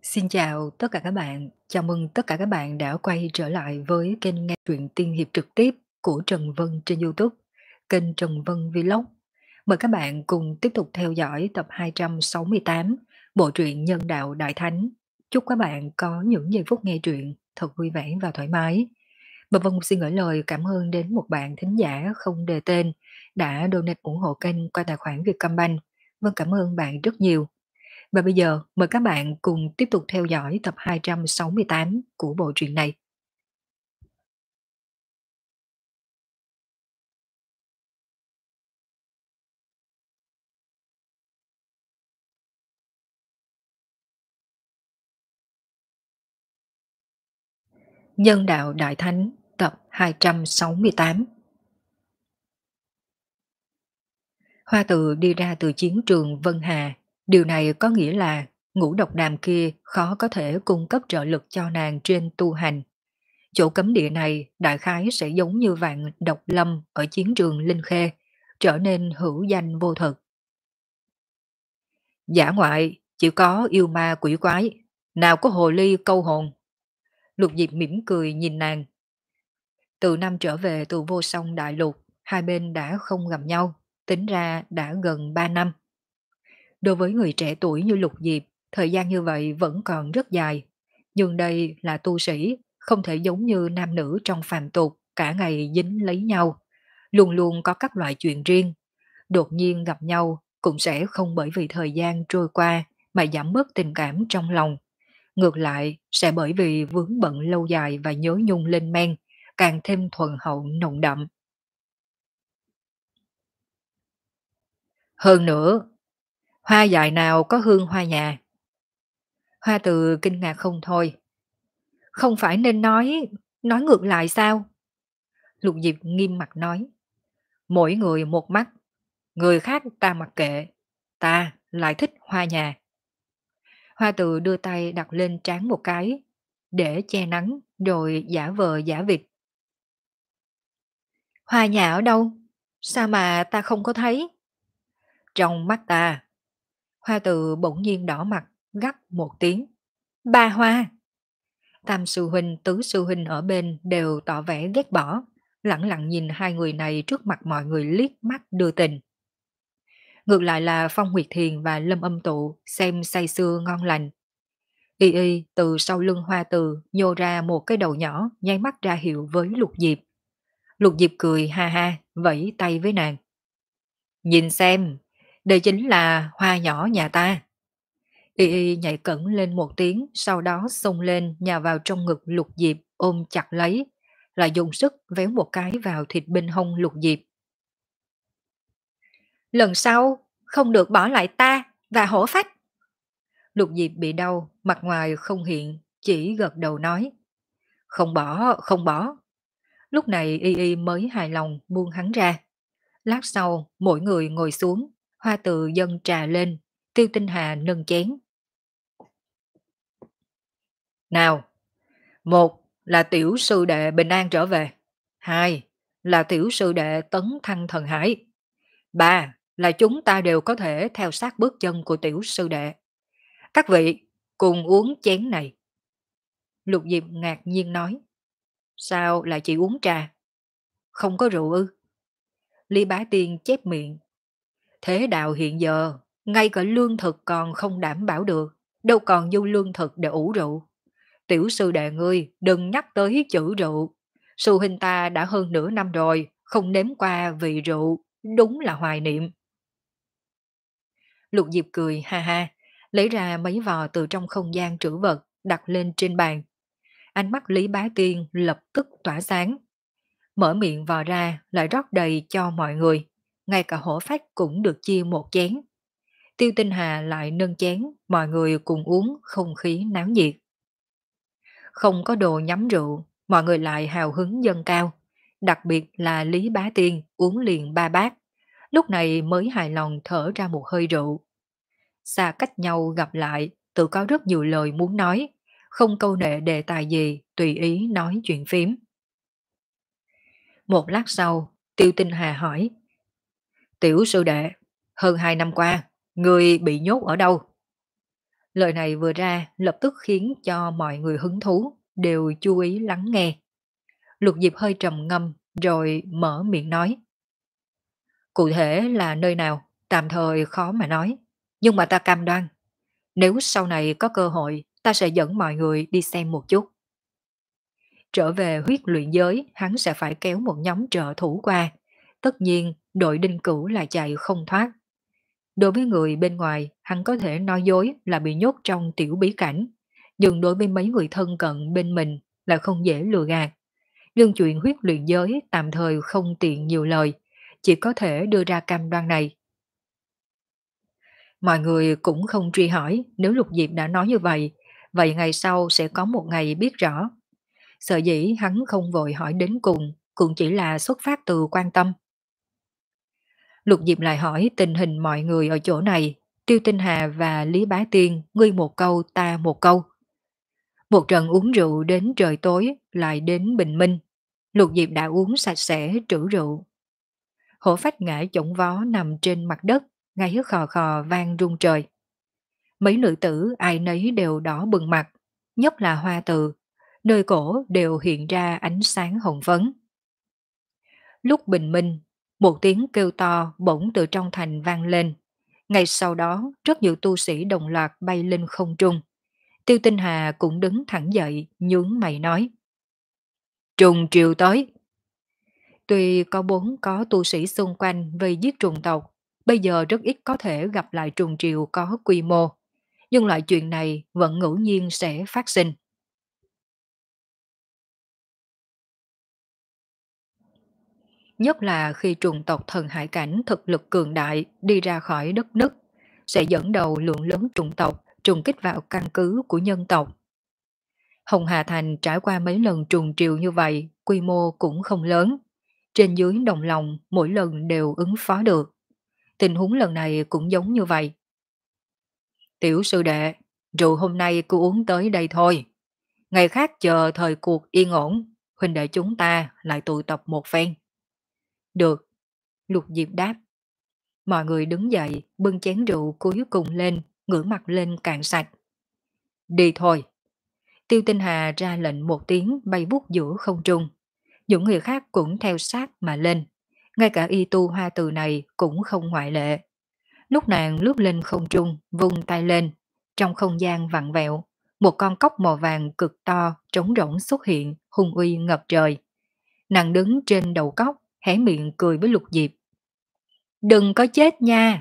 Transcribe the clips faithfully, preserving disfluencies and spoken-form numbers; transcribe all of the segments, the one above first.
Xin chào tất cả các bạn, chào mừng tất cả các bạn đã quay trở lại với kênh nghe truyện tiên hiệp trực tiếp của Trần Vân trên YouTube, kênh Trần Vân Vlog. Mời các bạn cùng tiếp tục theo dõi tập hai trăm sáu mươi tám bộ truyện Nhân đạo Đại Thánh. Chúc các bạn có những giây phút nghe truyện thật vui vẻ và thoải mái. Và Vân xin gửi lời cảm ơn đến một bạn thính giả không đề tên đã donate ủng hộ kênh qua tài khoản Vietcombank. Vân cảm ơn bạn rất nhiều. Và bây giờ mời các bạn cùng tiếp tục theo dõi tập hai trăm sáu mươi tám của bộ truyện này. Nhân đạo Đại Thánh tập hai trăm sáu mươi tám. Hoa Từ đi ra từ chiến trường Vân Hà. Điều này có nghĩa là ngũ độc đàm kia khó có thể cung cấp trợ lực cho nàng trên tu hành. Chỗ cấm địa này đại khái sẽ giống như vạn độc lâm ở chiến trường Linh Khê, trở nên hữu danh vô thực. Giả ngoại chỉ có yêu ma quỷ quái, nào có hồ ly câu hồn. Lục Diệp mỉm cười nhìn nàng. Từ năm trở về từ vô song đại lục, hai bên đã không gặp nhau, tính ra đã gần ba năm. Đối với người trẻ tuổi như Lục Diệp, thời gian như vậy vẫn còn rất dài. Nhưng đây là tu sĩ, không thể giống như nam nữ trong phàm tục, cả ngày dính lấy nhau. Luôn luôn có các loại chuyện riêng. Đột nhiên gặp nhau cũng sẽ không bởi vì thời gian trôi qua mà giảm bớt tình cảm trong lòng. Ngược lại, sẽ bởi vì vướng bận lâu dài và nhớ nhung lên men, càng thêm thuần hậu nồng đậm. Hơn nữa, hoa dại nào có hương hoa nhà. Hoa Từ kinh ngạc không thôi. Không phải nên nói, nói ngược lại sao? Lục Diệp nghiêm mặt nói. Mỗi người một mắt, người khác ta mặc kệ, ta lại thích hoa nhà. Hoa Từ đưa tay đặt lên trán một cái, để che nắng, rồi giả vờ giả vịt. Hoa nhà ở đâu? Sao mà ta không có thấy? Trong mắt ta. Hoa Từ bỗng nhiên đỏ mặt, gắt một tiếng. Ba hoa. Tam sư huynh, tứ sư huynh ở bên đều tỏ vẻ ghét bỏ, lặng lặng nhìn hai người này trước mặt mọi người liếc mắt đưa tình. Ngược lại là Phong Nguyệt Thiền và Lâm Âm Tụ xem say sưa ngon lành. Y Y từ sau lưng Hoa Từ nhô ra một cái đầu nhỏ, nháy mắt ra hiệu với Lục Diệp. Lục Diệp cười ha ha, vẫy tay với nàng. Nhìn xem, đây chính là hoa nhỏ nhà ta. Y Y nhảy cẩn lên một tiếng, sau đó xông lên nhào vào trong ngực Lục Diệp ôm chặt lấy, lại dùng sức véo một cái vào thịt bên hông Lục Diệp. Lần sau, không được bỏ lại ta và hổ phách. Lục Diệp bị đau, mặt ngoài không hiện, chỉ gật đầu nói. Không bỏ, không bỏ. Lúc này Y Y mới hài lòng buông hắn ra. Lát sau, mỗi người ngồi xuống, Hoa Từ dâng trà lên, Tiêu Tinh Hà nâng chén. Nào, một là tiểu sư đệ bình an trở về, hai là tiểu sư đệ tấn thăng thần hải, ba là chúng ta đều có thể theo sát bước chân của tiểu sư đệ. Các vị cùng uống chén này. Lục Diệp ngạc nhiên nói. Sao lại chỉ uống trà? Không có rượu ư? Lý Bá Tiên chép miệng. Thế đạo hiện giờ, ngay cả lương thực còn không đảm bảo được, đâu còn dư lương thực để ủ rượu. Tiểu sư đệ ngươi đừng nhắc tới chữ rượu. Sư huynh ta đã hơn nửa năm rồi, không nếm qua vị rượu, đúng là hoài niệm. Lục Diệp cười ha ha, lấy ra mấy vò từ trong không gian trữ vật, đặt lên trên bàn. Ánh mắt Lý Bá Tiên lập tức tỏa sáng. Mở miệng vò ra lại rót đầy cho mọi người, ngay cả hổ phách cũng được chia một chén. Tiêu Tinh Hà lại nâng chén, mọi người cùng uống không khí náo nhiệt. Không có đồ nhắm rượu, mọi người lại hào hứng dâng cao. Đặc biệt là Lý Bá Tiên uống liền ba bát, lúc này mới hài lòng thở ra một hơi rượu. Xa cách nhau gặp lại, tự có rất nhiều lời muốn nói, không câu nệ đề tài gì, tùy ý nói chuyện phím. Một lát sau, Tiêu Tinh Hà hỏi. Tiểu sư đệ, hơn hai năm qua, người bị nhốt ở đâu? Lời này vừa ra lập tức khiến cho mọi người hứng thú, đều chú ý lắng nghe. Lục Diệp hơi trầm ngâm, rồi mở miệng nói. Cụ thể là nơi nào, tạm thời khó mà nói. Nhưng mà ta cam đoan, nếu sau này có cơ hội, ta sẽ dẫn mọi người đi xem một chút. Trở về huyết luyện giới, hắn sẽ phải kéo một nhóm trợ thủ qua. Tất nhiên, đội đinh cửu là chạy không thoát. Đối với người bên ngoài, hắn có thể nói dối là bị nhốt trong tiểu bí cảnh. Nhưng đối với mấy người thân cận bên mình là không dễ lừa gạt. Nhưng chuyện huyết luyện giới tạm thời không tiện nhiều lời, chỉ có thể đưa ra cam đoan này. Mọi người cũng không truy hỏi, nếu Lục Diệp đã nói như vậy, vậy ngày sau sẽ có một ngày biết rõ. Sợ dĩ hắn không vội hỏi đến cùng, cũng chỉ là xuất phát từ quan tâm. Lục Diệp lại hỏi tình hình mọi người ở chỗ này, Tiêu Tinh Hà và Lý Bá Tiên ngươi một câu ta một câu. Một trận uống rượu đến trời tối lại đến bình minh, Lục Diệp đã uống sạch sẽ trữ rượu. Hổ Phách ngã chổng vó nằm trên mặt đất, gáy khò khò vang rung trời. Mấy nữ tử ai nấy đều đỏ bừng mặt, nhất là Hoa Từ, nơi cổ đều hiện ra ánh sáng hồng phấn. Lúc bình minh, một tiếng kêu to bỗng từ trong thành vang lên. Ngay sau đó, rất nhiều tu sĩ đồng loạt bay lên không trung. Tiêu Tinh Hà cũng đứng thẳng dậy, nhướng mày nói. Trùng triều tới. Tuy có bốn có tu sĩ xung quanh vây giết trùng tộc, bây giờ rất ít có thể gặp lại trùng triều có quy mô. Nhưng loại chuyện này vẫn ngẫu nhiên sẽ phát sinh. Nhất là khi trùng tộc thần hải cảnh thực lực cường đại đi ra khỏi đất nứt, sẽ dẫn đầu lượng lớn trùng tộc trùng kích vào căn cứ của nhân tộc. Hồng Hà Thành trải qua mấy lần trùng triều như vậy, quy mô cũng không lớn. Trên dưới đồng lòng mỗi lần đều ứng phó được. Tình huống lần này cũng giống như vậy. Tiểu sư đệ, rượu hôm nay cứ uống tới đây thôi. Ngày khác chờ thời cuộc yên ổn, huynh đệ chúng ta lại tụ tập một phen. Được, Lục Diệp đáp. Mọi người đứng dậy, bưng chén rượu cuối cùng lên, ngửa mặt lên cạn sạch. Đi thôi. Tiêu Tinh Hà ra lệnh một tiếng bay vút giữa không trung. Những người khác cũng theo sát mà lên. Ngay cả y tu Hoa Từ này cũng không ngoại lệ. Lúc nàng lướt lên không trung, vung tay lên. Trong không gian vặn vẹo, một con cóc màu vàng cực to, trống rỗng xuất hiện, hung uy ngập trời. Nàng đứng trên đầu cóc, hé miệng cười với Lục Diệp. Đừng có chết nha!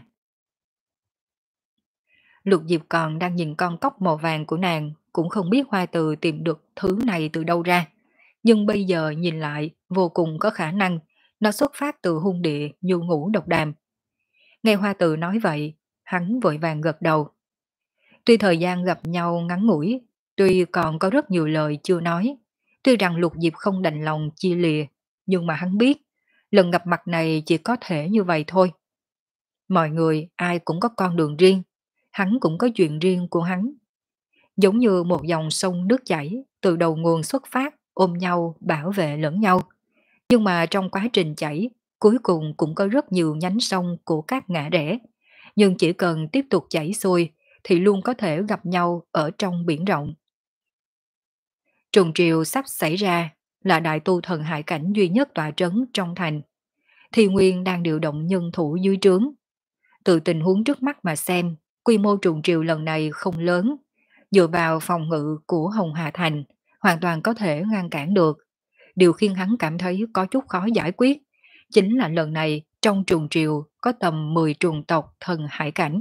Lục Diệp còn đang nhìn con cóc màu vàng của nàng, cũng không biết Hoa Từ tìm được thứ này từ đâu ra. Nhưng bây giờ nhìn lại, vô cùng có khả năng nó xuất phát từ hung địa nhu ngũ độc đàm. Nghe Hoa Từ nói vậy, hắn vội vàng gật đầu. Tuy thời gian gặp nhau ngắn ngủi, tuy còn có rất nhiều lời chưa nói, tuy rằng Lục Diệp không đành lòng chia lìa, nhưng mà hắn biết, lần gặp mặt này chỉ có thể như vậy thôi. Mọi người ai cũng có con đường riêng, hắn cũng có chuyện riêng của hắn. Giống như một dòng sông nước chảy, từ đầu nguồn xuất phát, ôm nhau, bảo vệ lẫn nhau. Nhưng mà trong quá trình chảy, cuối cùng cũng có rất nhiều nhánh sông của các ngã rẽ. Nhưng chỉ cần tiếp tục chảy xuôi, thì luôn có thể gặp nhau ở trong biển rộng. Trùng triều sắp xảy ra là đại tu thần hải cảnh duy nhất tọa trấn trong thành. Thì Nguyên đang điều động nhân thủ dưới trướng. Từ tình huống trước mắt mà xem, quy mô trùng triều lần này không lớn. Dựa vào phòng ngự của Hồng Hà Thành, hoàn toàn có thể ngăn cản được. Điều khiến hắn cảm thấy có chút khó giải quyết, chính là lần này trong trùng triều có tầm mười trùng tộc thần hải cảnh.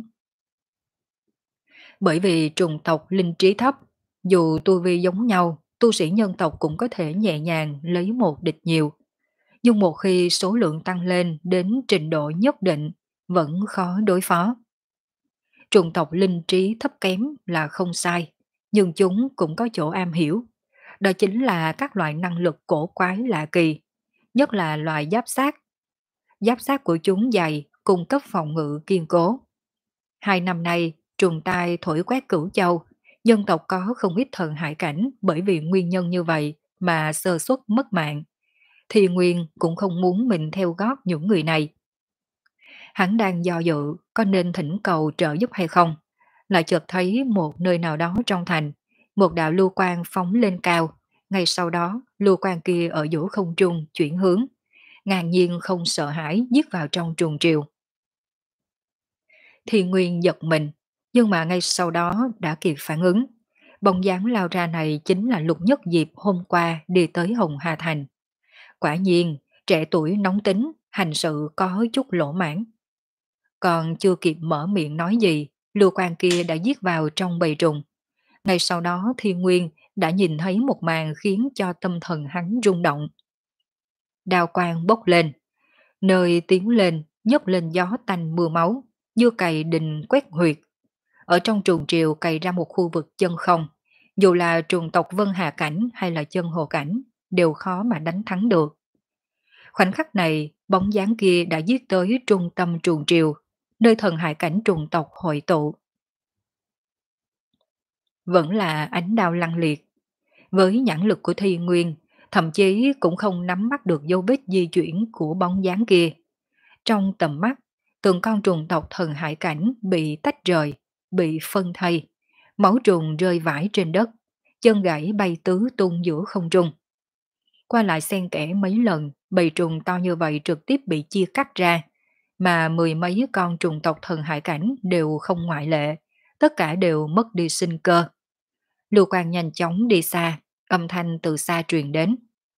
Bởi vì trùng tộc linh trí thấp, dù tu vi giống nhau, tu sĩ nhân tộc cũng có thể nhẹ nhàng lấy một địch nhiều. Nhưng một khi số lượng tăng lên đến trình độ nhất định, vẫn khó đối phó. Trùng tộc linh trí thấp kém là không sai, nhưng chúng cũng có chỗ am hiểu. Đó chính là các loại năng lực cổ quái lạ kỳ, nhất là loại giáp sát. Giáp sát của chúng dày, cung cấp phòng ngự kiên cố. Hai năm nay, trùng tai thổi quét Cửu Châu, dân tộc có không ít thần hải cảnh bởi vì nguyên nhân như vậy mà sơ suất mất mạng. Thì Nguyên cũng không muốn mình theo gót những người này. Hắn đang do dự có nên thỉnh cầu trợ giúp hay không. lại chợt thấy một nơi nào đó trong thành, một đạo lưu quang phóng lên cao, ngay sau đó lưu quang kia ở giữa không trung chuyển hướng, ngang nhiên không sợ hãi giết vào trong trùng triều. Thì Nguyên giật mình, nhưng mà ngay sau đó đã kịp phản ứng. Bóng dáng lao ra này chính là Lục Nhất Diệp hôm qua đi tới Hồng Hà Thành. Quả nhiên, trẻ tuổi nóng tính, hành sự có chút lỗ mãn. Còn chưa kịp mở miệng nói gì, lưu quan kia đã giết vào trong bầy trùng. Ngay sau đó Thiên Nguyên đã nhìn thấy một màn khiến cho tâm thần hắn rung động. Đao quang bốc lên, nơi tiến lên, nhấc lên gió tanh mưa máu, như cày đình quét huyệt. Ở trong trường triều cày ra một khu vực chân không, dù là trường tộc Vân Hà Cảnh hay là chân Hồ Cảnh, đều khó mà đánh thắng được. Khoảnh khắc này, bóng dáng kia đã giết tới trung tâm trường triều, nơi thần hải cảnh trùng tộc hội tụ. Vẫn là ánh đao lăng liệt. Với nhãn lực của Thi Nguyên, thậm chí cũng không nắm bắt được dấu vết di chuyển của bóng dáng kia. Trong tầm mắt, từng con trùng tộc thần hải cảnh bị tách rời, bị phân thây, máu trùng rơi vãi trên đất, chân gãy bay tứ tung giữa không trung. Qua lại xen kẽ mấy lần, bầy trùng to như vậy trực tiếp bị chia cắt ra, mà mười mấy con trùng tộc thần hải cảnh đều không ngoại lệ, tất cả đều mất đi sinh cơ. Lưu Quang nhanh chóng đi xa, âm thanh từ xa truyền đến.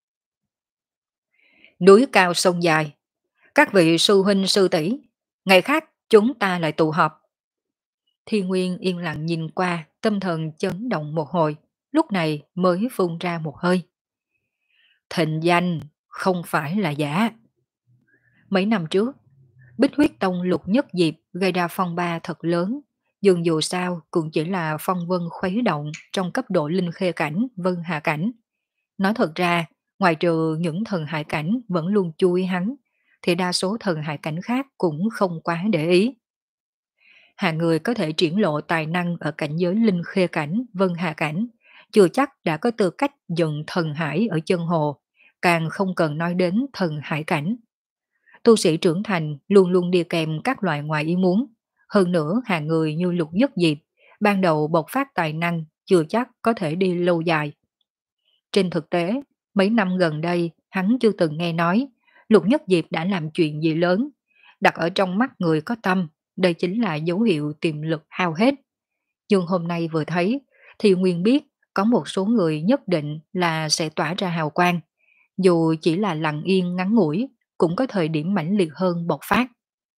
Núi cao sông dài, các vị sư huynh sư tỷ, ngày khác chúng ta lại tụ họp. Thiên Nguyên yên lặng nhìn qua, tâm thần chấn động một hồi, lúc này mới phun ra một hơi. Thịnh danh không phải là giả. Mấy năm trước, Bích huyết tông Lục Nhất Diệp gây ra phong ba thật lớn, nhưng dù sao cũng chỉ là phong vân khuấy động trong cấp độ linh khê cảnh, vân hạ cảnh. Nói thật ra, ngoài trừ những thần hải cảnh vẫn luôn chui hắn, thì đa số thần hải cảnh khác cũng không quá để ý. Hàng người có thể triển lộ tài năng ở cảnh giới linh khê cảnh, vân hạ cảnh, chưa chắc đã có tư cách dựng thần hải ở chân hồ, càng không cần nói đến thần hải cảnh. Tu sĩ trưởng thành luôn luôn đi kèm các loại ngoài ý muốn. Hơn nữa hàng người như Lục Nhất Diệp, ban đầu bộc phát tài năng chưa chắc có thể đi lâu dài. Trên thực tế, mấy năm gần đây hắn chưa từng nghe nói Lục Nhất Diệp đã làm chuyện gì lớn. Đặt ở trong mắt người có tâm, đây chính là dấu hiệu tiềm lực hao hết. Nhưng hôm nay vừa thấy, thì Nguyên biết có một số người nhất định là sẽ tỏa ra hào quang. Dù chỉ là lặng yên ngắn ngủi, cũng có thời điểm mãnh liệt hơn bộc phát.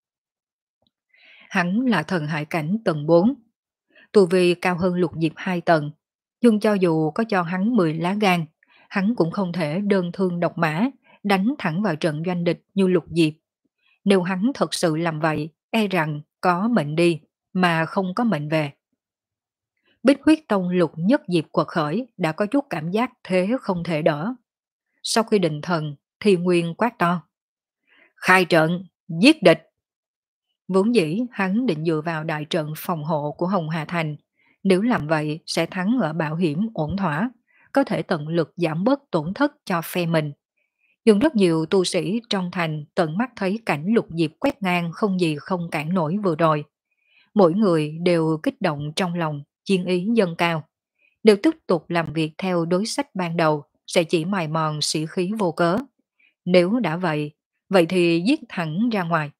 Hắn là thần hải cảnh tầng bốn, tu vi cao hơn Lục Diệp hai tầng, nhưng cho dù có cho hắn mười lá gan, hắn cũng không thể đơn thương độc mã, đánh thẳng vào trận doanh địch như Lục Diệp. Nếu hắn thật sự làm vậy, e rằng có mệnh đi, mà không có mệnh về. Bích huyết tông Lục Nhất Diệp quật khởi đã có chút cảm giác thế không thể đỡ. Sau khi định thần, thì Nguyên quát to. Khai trận, giết địch. Vốn dĩ hắn định dựa vào đại trận phòng hộ của Hồng Hà Thành, nếu làm vậy sẽ thắng ở bảo hiểm ổn thỏa, có thể tận lực giảm bớt tổn thất cho phe mình. Nhưng rất nhiều tu sĩ trong thành tận mắt thấy cảnh Lục Diệp quét ngang không gì không cản nổi vừa rồi. Mỗi người đều kích động trong lòng, chiên ý dâng cao. Nếu tiếp tục làm việc theo đối sách ban đầu, sẽ chỉ mài mòn sĩ khí vô cớ. Nếu đã vậy, vậy thì giết thẳng ra ngoài.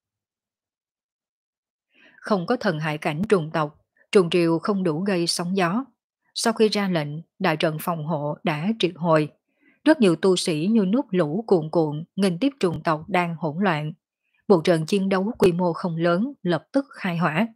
Không có thần hải cảnh trùng tộc, trùng triều không đủ gây sóng gió. Sau khi ra lệnh, đại trận phòng hộ đã triệt hồi. Rất nhiều tu sĩ như nước lũ cuồn cuộn nghênh tiếp trùng tộc đang hỗn loạn. Một trận chiến đấu quy mô không lớn lập tức khai hỏa.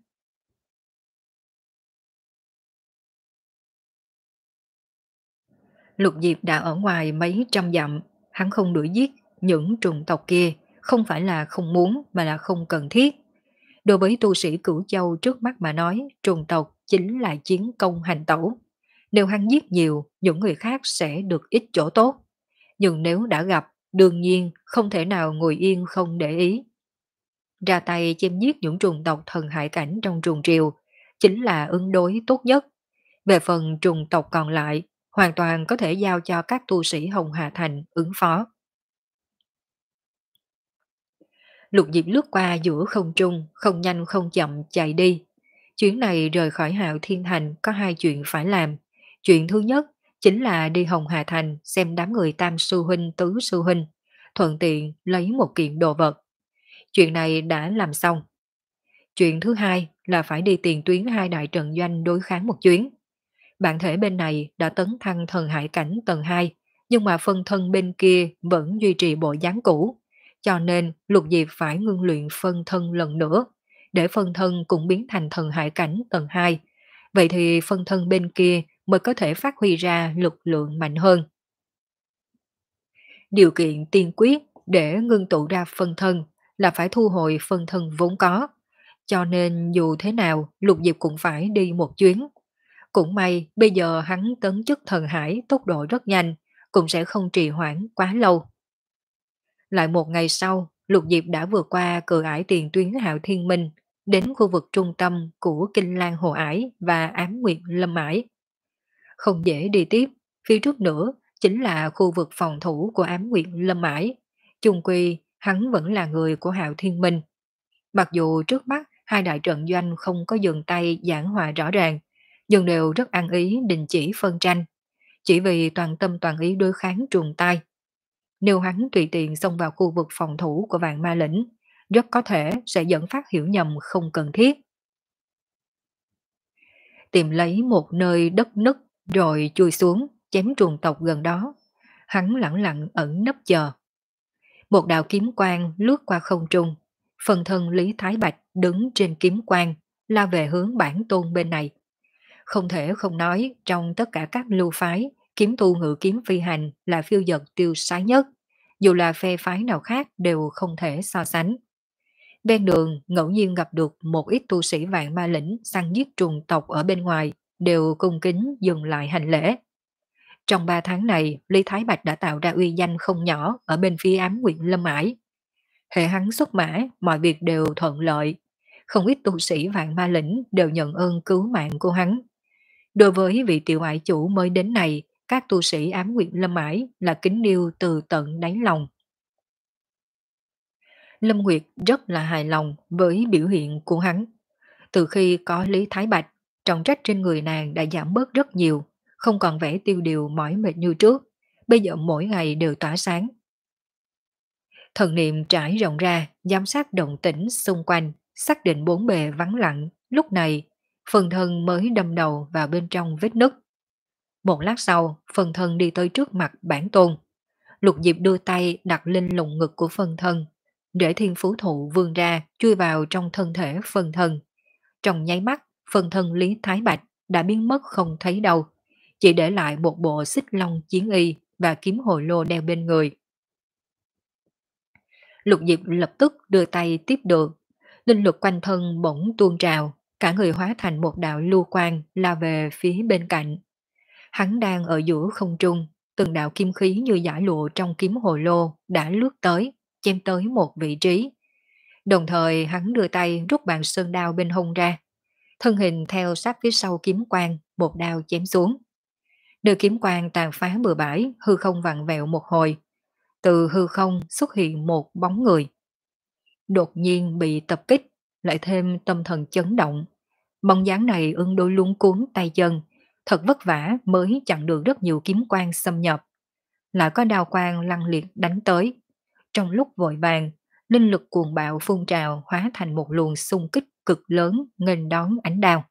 Lục Diệp đã ở ngoài mấy trăm dặm, hắn không đuổi giết những trùng tộc kia, không phải là không muốn mà là không cần thiết. Đối với tu sĩ Cửu Châu trước mắt mà nói, trùng tộc chính là chiến công hành tẩu. Nếu hắn giết nhiều, những người khác sẽ được ít chỗ tốt. Nhưng nếu đã gặp, đương nhiên không thể nào ngồi yên không để ý. Ra tay chém giết những trùng tộc thần hải cảnh trong trùng triều, chính là ứng đối tốt nhất. Về phần trùng tộc còn lại, hoàn toàn có thể giao cho các tu sĩ Hồng Hà Thành ứng phó. Lục Diệp lướt qua giữa không trung, không nhanh không chậm chạy đi. Chuyến này rời khỏi Hạo Thiên Thành có hai chuyện phải làm. Chuyện thứ nhất chính là đi Hồng Hà Thành xem đám người Tam Sư Huynh Tứ Sư Huynh, thuận tiện lấy một kiện đồ vật. Chuyện này đã làm xong. Chuyện thứ hai là phải đi tiền tuyến hai đại trận doanh đối kháng một chuyến. Bản thể bên này đã tấn thăng thần hải cảnh tầng hai, nhưng mà phân thân bên kia vẫn duy trì bộ dáng cũ. Cho nên Lục Diệp phải ngưng luyện phân thân lần nữa, để phân thân cũng biến thành thần hải cảnh tầng hai. Vậy thì phân thân bên kia mới có thể phát huy ra lực lượng mạnh hơn. Điều kiện tiên quyết để ngưng tụ ra phân thân là phải thu hồi phân thân vốn có. Cho nên dù thế nào Lục Diệp cũng phải đi một chuyến. Cũng may bây giờ hắn tấn chức thần hải tốc độ rất nhanh, cũng sẽ không trì hoãn quá lâu. Lại một ngày sau, Lục Diệp đã vượt qua cửa ải tiền tuyến Hạo Thiên Minh, đến khu vực trung tâm của Kinh Lan Hồ Ải và Ám Nguyệt Lâm Ải. Không dễ đi tiếp, phía trước nữa chính là khu vực phòng thủ của Ám Nguyệt Lâm Ải. Chung quy, hắn vẫn là người của Hạo Thiên Minh. Mặc dù trước mắt hai đại trận doanh không có dừng tay giảng hòa rõ ràng, nhưng đều rất ăn ý đình chỉ phân tranh, chỉ vì toàn tâm toàn ý đối kháng truồng tai. Nếu hắn tùy tiện xông vào khu vực phòng thủ của vạn ma lĩnh, rất có thể sẽ dẫn phát hiểu nhầm không cần thiết. Tìm lấy một nơi đất nứt rồi chui xuống chém truồng tộc gần đó. Hắn lặng lặng ẩn nấp chờ. Một đạo kiếm quang lướt qua không trung, phần thân Lý Thái Bạch đứng trên kiếm quang, lao về hướng bản tôn bên này. Không thể không nói, trong tất cả các lưu phái, kiếm tu ngự kiếm phi hành là phiêu dật tiêu sái nhất, dù là phe phái nào khác đều không thể so sánh. Ven đường ngẫu nhiên gặp được một ít tu sĩ vạn ma lĩnh săn giết trùng tộc ở bên ngoài, đều cung kính dừng lại hành lễ. Trong ba tháng này, Lý Thái Bạch đã tạo ra uy danh không nhỏ ở bên phía Ám Nguyệt Lâm Ải. Hệ hắn xuất mã, mọi việc đều thuận lợi. Không ít tu sĩ vạn ma lĩnh đều nhận ơn cứu mạng của hắn. Đối với vị tiểu ải chủ mới đến này, các tu sĩ Ám Nguyệt Lâm Ải là kính yêu từ tận đáy lòng. Lâm Nguyệt rất là hài lòng với biểu hiện của hắn. Từ khi có Lý Thái Bạch, trọng trách trên người nàng đã giảm bớt rất nhiều, không còn vẻ tiêu điều mỏi mệt như trước, bây giờ mỗi ngày đều tỏa sáng. Thần niệm trải rộng ra, giám sát động tĩnh xung quanh, xác định bốn bề vắng lặng, lúc này, phần thân mới đâm đầu vào bên trong vết nứt. Một lát sau, phần thân đi tới trước mặt bản tôn. Lục Diệp đưa tay đặt lên lồng ngực của phần thân, để thiên phú thụ vươn ra chui vào trong thân thể phần thân. Trong nháy mắt, phần thân Lý Thái Bạch đã biến mất không thấy đâu, chỉ để lại một bộ xích long chiến y và kiếm hồi lô đeo bên người. Lục Diệp lập tức đưa tay tiếp được, linh lực quanh thân bỗng tuôn trào, cả người hóa thành một đạo lưu quang lao về phía bên cạnh. Hắn đang ở giữa không trung, từng đạo kim khí như giải lụa trong kiếm hồ lô đã lướt tới, chém tới một vị trí. Đồng thời hắn đưa tay rút bàn sơn đao bên hông ra, thân hình theo sát phía sau kiếm quang, một đao chém xuống. Nơi kiếm quang tàn phá bừa bãi, hư không vặn vẹo một hồi. Từ hư không xuất hiện một bóng người. Đột nhiên bị tập kích, lại thêm tâm thần chấn động. Bóng dáng này ưng đôi luống cuốn tay chân, thật vất vả mới chặn được rất nhiều kiếm quang xâm nhập. Lại có đao quang lăng liệt đánh tới. Trong lúc vội vàng, linh lực cuồng bạo phun trào hóa thành một luồng xung kích cực lớn nghênh đón ánh đao.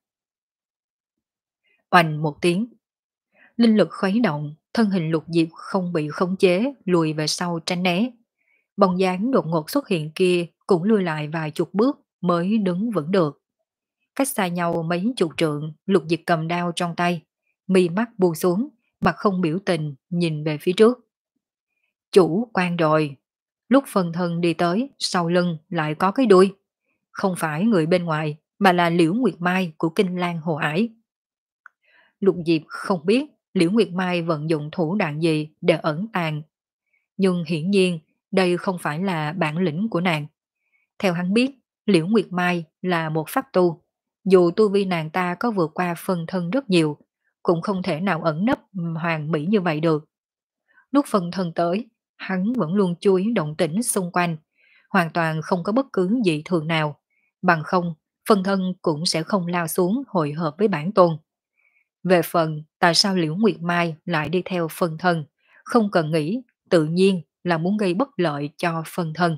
Oanh một tiếng, linh lực khuấy động, thân hình Lục Diệp không bị khống chế, lùi về sau tránh né. Bóng dáng đột ngột xuất hiện kia cũng lùi lại vài chục bước mới đứng vững được. Cách xa nhau mấy chục trượng, Lục Diệp cầm đao trong tay, mi mắt buông xuống, mặt không biểu tình, nhìn về phía trước. Chủ quan rồi. Lúc phân thân đi tới, sau lưng lại có cái đuôi. Không phải người bên ngoài, mà là Liễu Nguyệt Mai của Kinh Lan Hồ Ải. Lục Diệp không biết Liễu Nguyệt Mai vận dụng thủ đoạn gì để ẩn tàng. Nhưng hiển nhiên, đây không phải là bản lĩnh của nàng. Theo hắn biết, Liễu Nguyệt Mai là một pháp tu. Dù tu vi nàng ta có vượt qua phân thân rất nhiều, cũng không thể nào ẩn nấp hoàn mỹ như vậy được. Lúc phân thân tới, hắn vẫn luôn chú ý động tĩnh xung quanh, hoàn toàn không có bất cứ dị thường nào. Bằng không, phân thân cũng sẽ không lao xuống hội hợp với bản tôn. Về phần tại sao Liễu Nguyệt Mai lại đi theo phân thân, không cần nghĩ, tự nhiên là muốn gây bất lợi cho phân thân.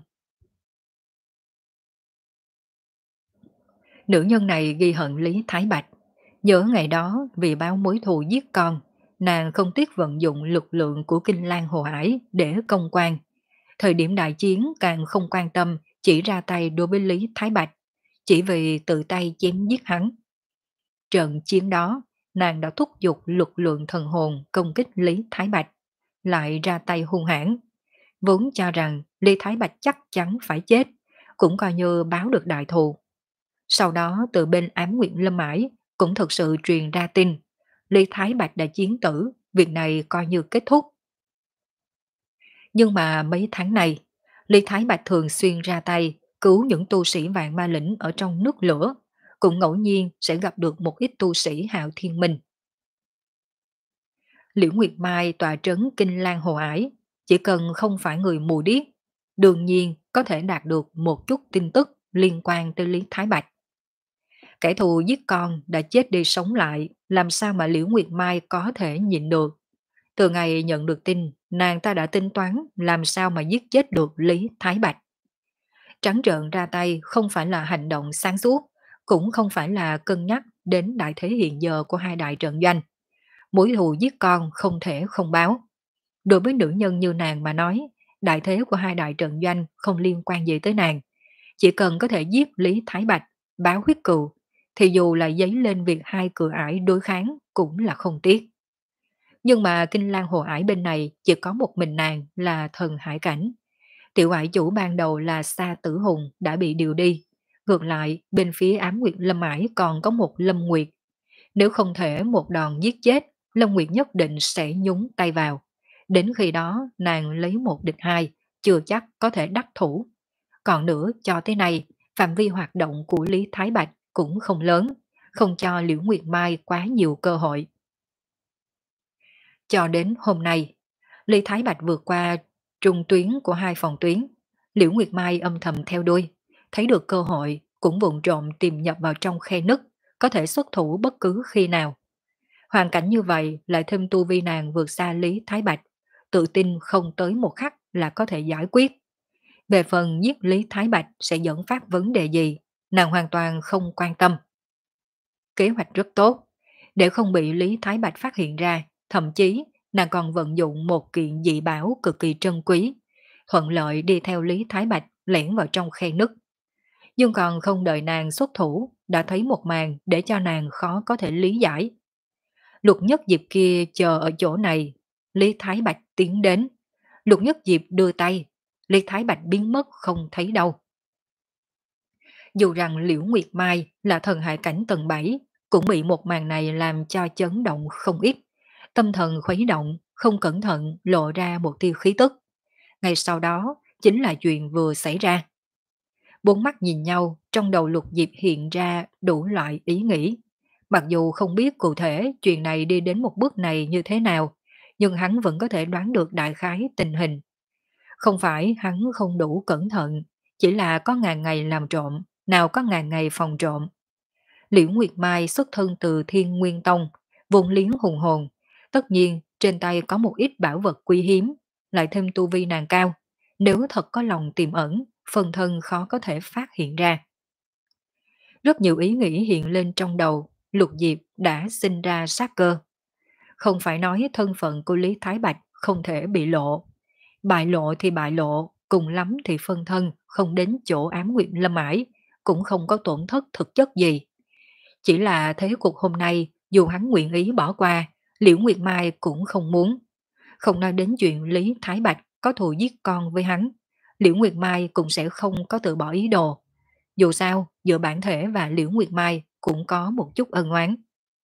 Nữ nhân này ghi hận Lý Thái Bạch. Nhớ ngày đó vì báo mối thù giết con, nàng không tiếc vận dụng lực lượng của Kinh Lan Hồ Hải để công quan. Thời điểm đại chiến càng không quan tâm chỉ ra tay đối với Lý Thái Bạch, chỉ vì tự tay chém giết hắn. Trận chiến đó, nàng đã thúc giục lực lượng thần hồn công kích Lý Thái Bạch, lại ra tay hung hãn. Vốn cho rằng Lý Thái Bạch chắc chắn phải chết, cũng coi như báo được đại thù. Sau đó từ bên Ám Nguyệt Lâm Ải cũng thực sự truyền ra tin, Lý Thái Bạch đã chiến tử, việc này coi như kết thúc. Nhưng mà mấy tháng này, Lý Thái Bạch thường xuyên ra tay cứu những tu sĩ vạn ma lĩnh ở trong nước lửa, cũng ngẫu nhiên sẽ gặp được một ít tu sĩ hạo thiên minh. Liễu Nguyệt Mai tọa trấn Kinh Lan Hồ Ải, chỉ cần không phải người mù điếc, đương nhiên có thể đạt được một chút tin tức liên quan tới Lý Thái Bạch. Kẻ thù giết con đã chết đi sống lại, làm sao mà Liễu Nguyệt Mai có thể nhịn được. Từ ngày nhận được tin, nàng ta đã tính toán làm sao mà giết chết được Lý Thái Bạch. Trắng trợn ra tay không phải là hành động sáng suốt, cũng không phải là cân nhắc đến đại thế hiện giờ của hai đại trận doanh. Mối thù giết con không thể không báo. Đối với nữ nhân như nàng mà nói, đại thế của hai đại trận doanh không liên quan gì tới nàng. Chỉ cần có thể giết Lý Thái Bạch, báo huyết cừu, thì dù là dấy lên việc hai cửa ải đối kháng cũng là không tiếc. Nhưng mà Kinh Lan Hồ Ải bên này chỉ có một mình nàng là thần hải cảnh. Tiểu ải chủ ban đầu là Sa Tử Hùng đã bị điều đi. Ngược lại, bên phía Ám Nguyệt Lâm Ải còn có một Lâm Nguyệt. Nếu không thể một đòn giết chết, Lâm Nguyệt nhất định sẽ nhúng tay vào. Đến khi đó, nàng lấy một địch hai, chưa chắc có thể đắc thủ. Còn nữa, cho tới nay, phạm vi hoạt động của Lý Thái Bạch cũng không lớn, không cho Liễu Nguyệt Mai quá nhiều cơ hội. Cho đến hôm nay, Lý Thái Bạch vượt qua trung tuyến của hai phòng tuyến, Liễu Nguyệt Mai âm thầm theo đuôi, thấy được cơ hội cũng vụng trộm tìm nhập vào trong khe nứt, có thể xuất thủ bất cứ khi nào. Hoàn cảnh như vậy lại thêm tu vi nàng vượt xa Lý Thái Bạch, tự tin không tới một khắc là có thể giải quyết. Về phần giết Lý Thái Bạch sẽ dẫn phát vấn đề gì, nàng hoàn toàn không quan tâm. Kế hoạch rất tốt, để không bị Lý Thái Bạch phát hiện ra, thậm chí nàng còn vận dụng một kiện dị bảo cực kỳ trân quý, thuận lợi đi theo Lý Thái Bạch lẻn vào trong khe nứt. Nhưng còn không đợi nàng xuất thủ, đã thấy một màn để cho nàng khó có thể lý giải. Lục Nhất Diệp kia chờ ở chỗ này, Lý Thái Bạch tiến đến. Lục Nhất Diệp đưa tay, Lý Thái Bạch biến mất không thấy đâu. Dù rằng Liễu Nguyệt Mai là thần hải cảnh tầng bảy, cũng bị một màn này làm cho chấn động không ít. Tâm thần khuấy động, không cẩn thận lộ ra một tia khí tức. Ngay sau đó, chính là chuyện vừa xảy ra. Bốn mắt nhìn nhau, trong đầu Lục Diệp hiện ra đủ loại ý nghĩ. Mặc dù không biết cụ thể chuyện này đi đến một bước này như thế nào, nhưng hắn vẫn có thể đoán được đại khái tình hình. Không phải hắn không đủ cẩn thận, chỉ là có ngàn ngày làm trộm, nào có ngàn ngày phòng trộm. Liễu Nguyệt Mai xuất thân từ Thiên Nguyên Tông, vùng liếng hùng hồn, tất nhiên trên tay có một ít bảo vật quý hiếm, lại thêm tu vi nàng cao. Nếu thật có lòng tiềm ẩn, phần thân khó có thể phát hiện ra. Rất nhiều ý nghĩ hiện lên trong đầu, Lục Diệp đã sinh ra sát cơ. Không phải nói thân phận của Lý Thái Bạch không thể bị lộ. Bại lộ thì bại lộ, cùng lắm thì phân thân không đến chỗ Ám Nguyệt Lâm Ải, cũng không có tổn thất thực chất gì. Chỉ là thế cục hôm nay, dù hắn nguyện ý bỏ qua, Liễu Nguyệt Mai cũng không muốn. Không nói đến chuyện Lý Thái Bạch có thù giết con với hắn, Liễu Nguyệt Mai cũng sẽ không có từ bỏ ý đồ. Dù sao, giữa bản thể và Liễu Nguyệt Mai cũng có một chút ân oán.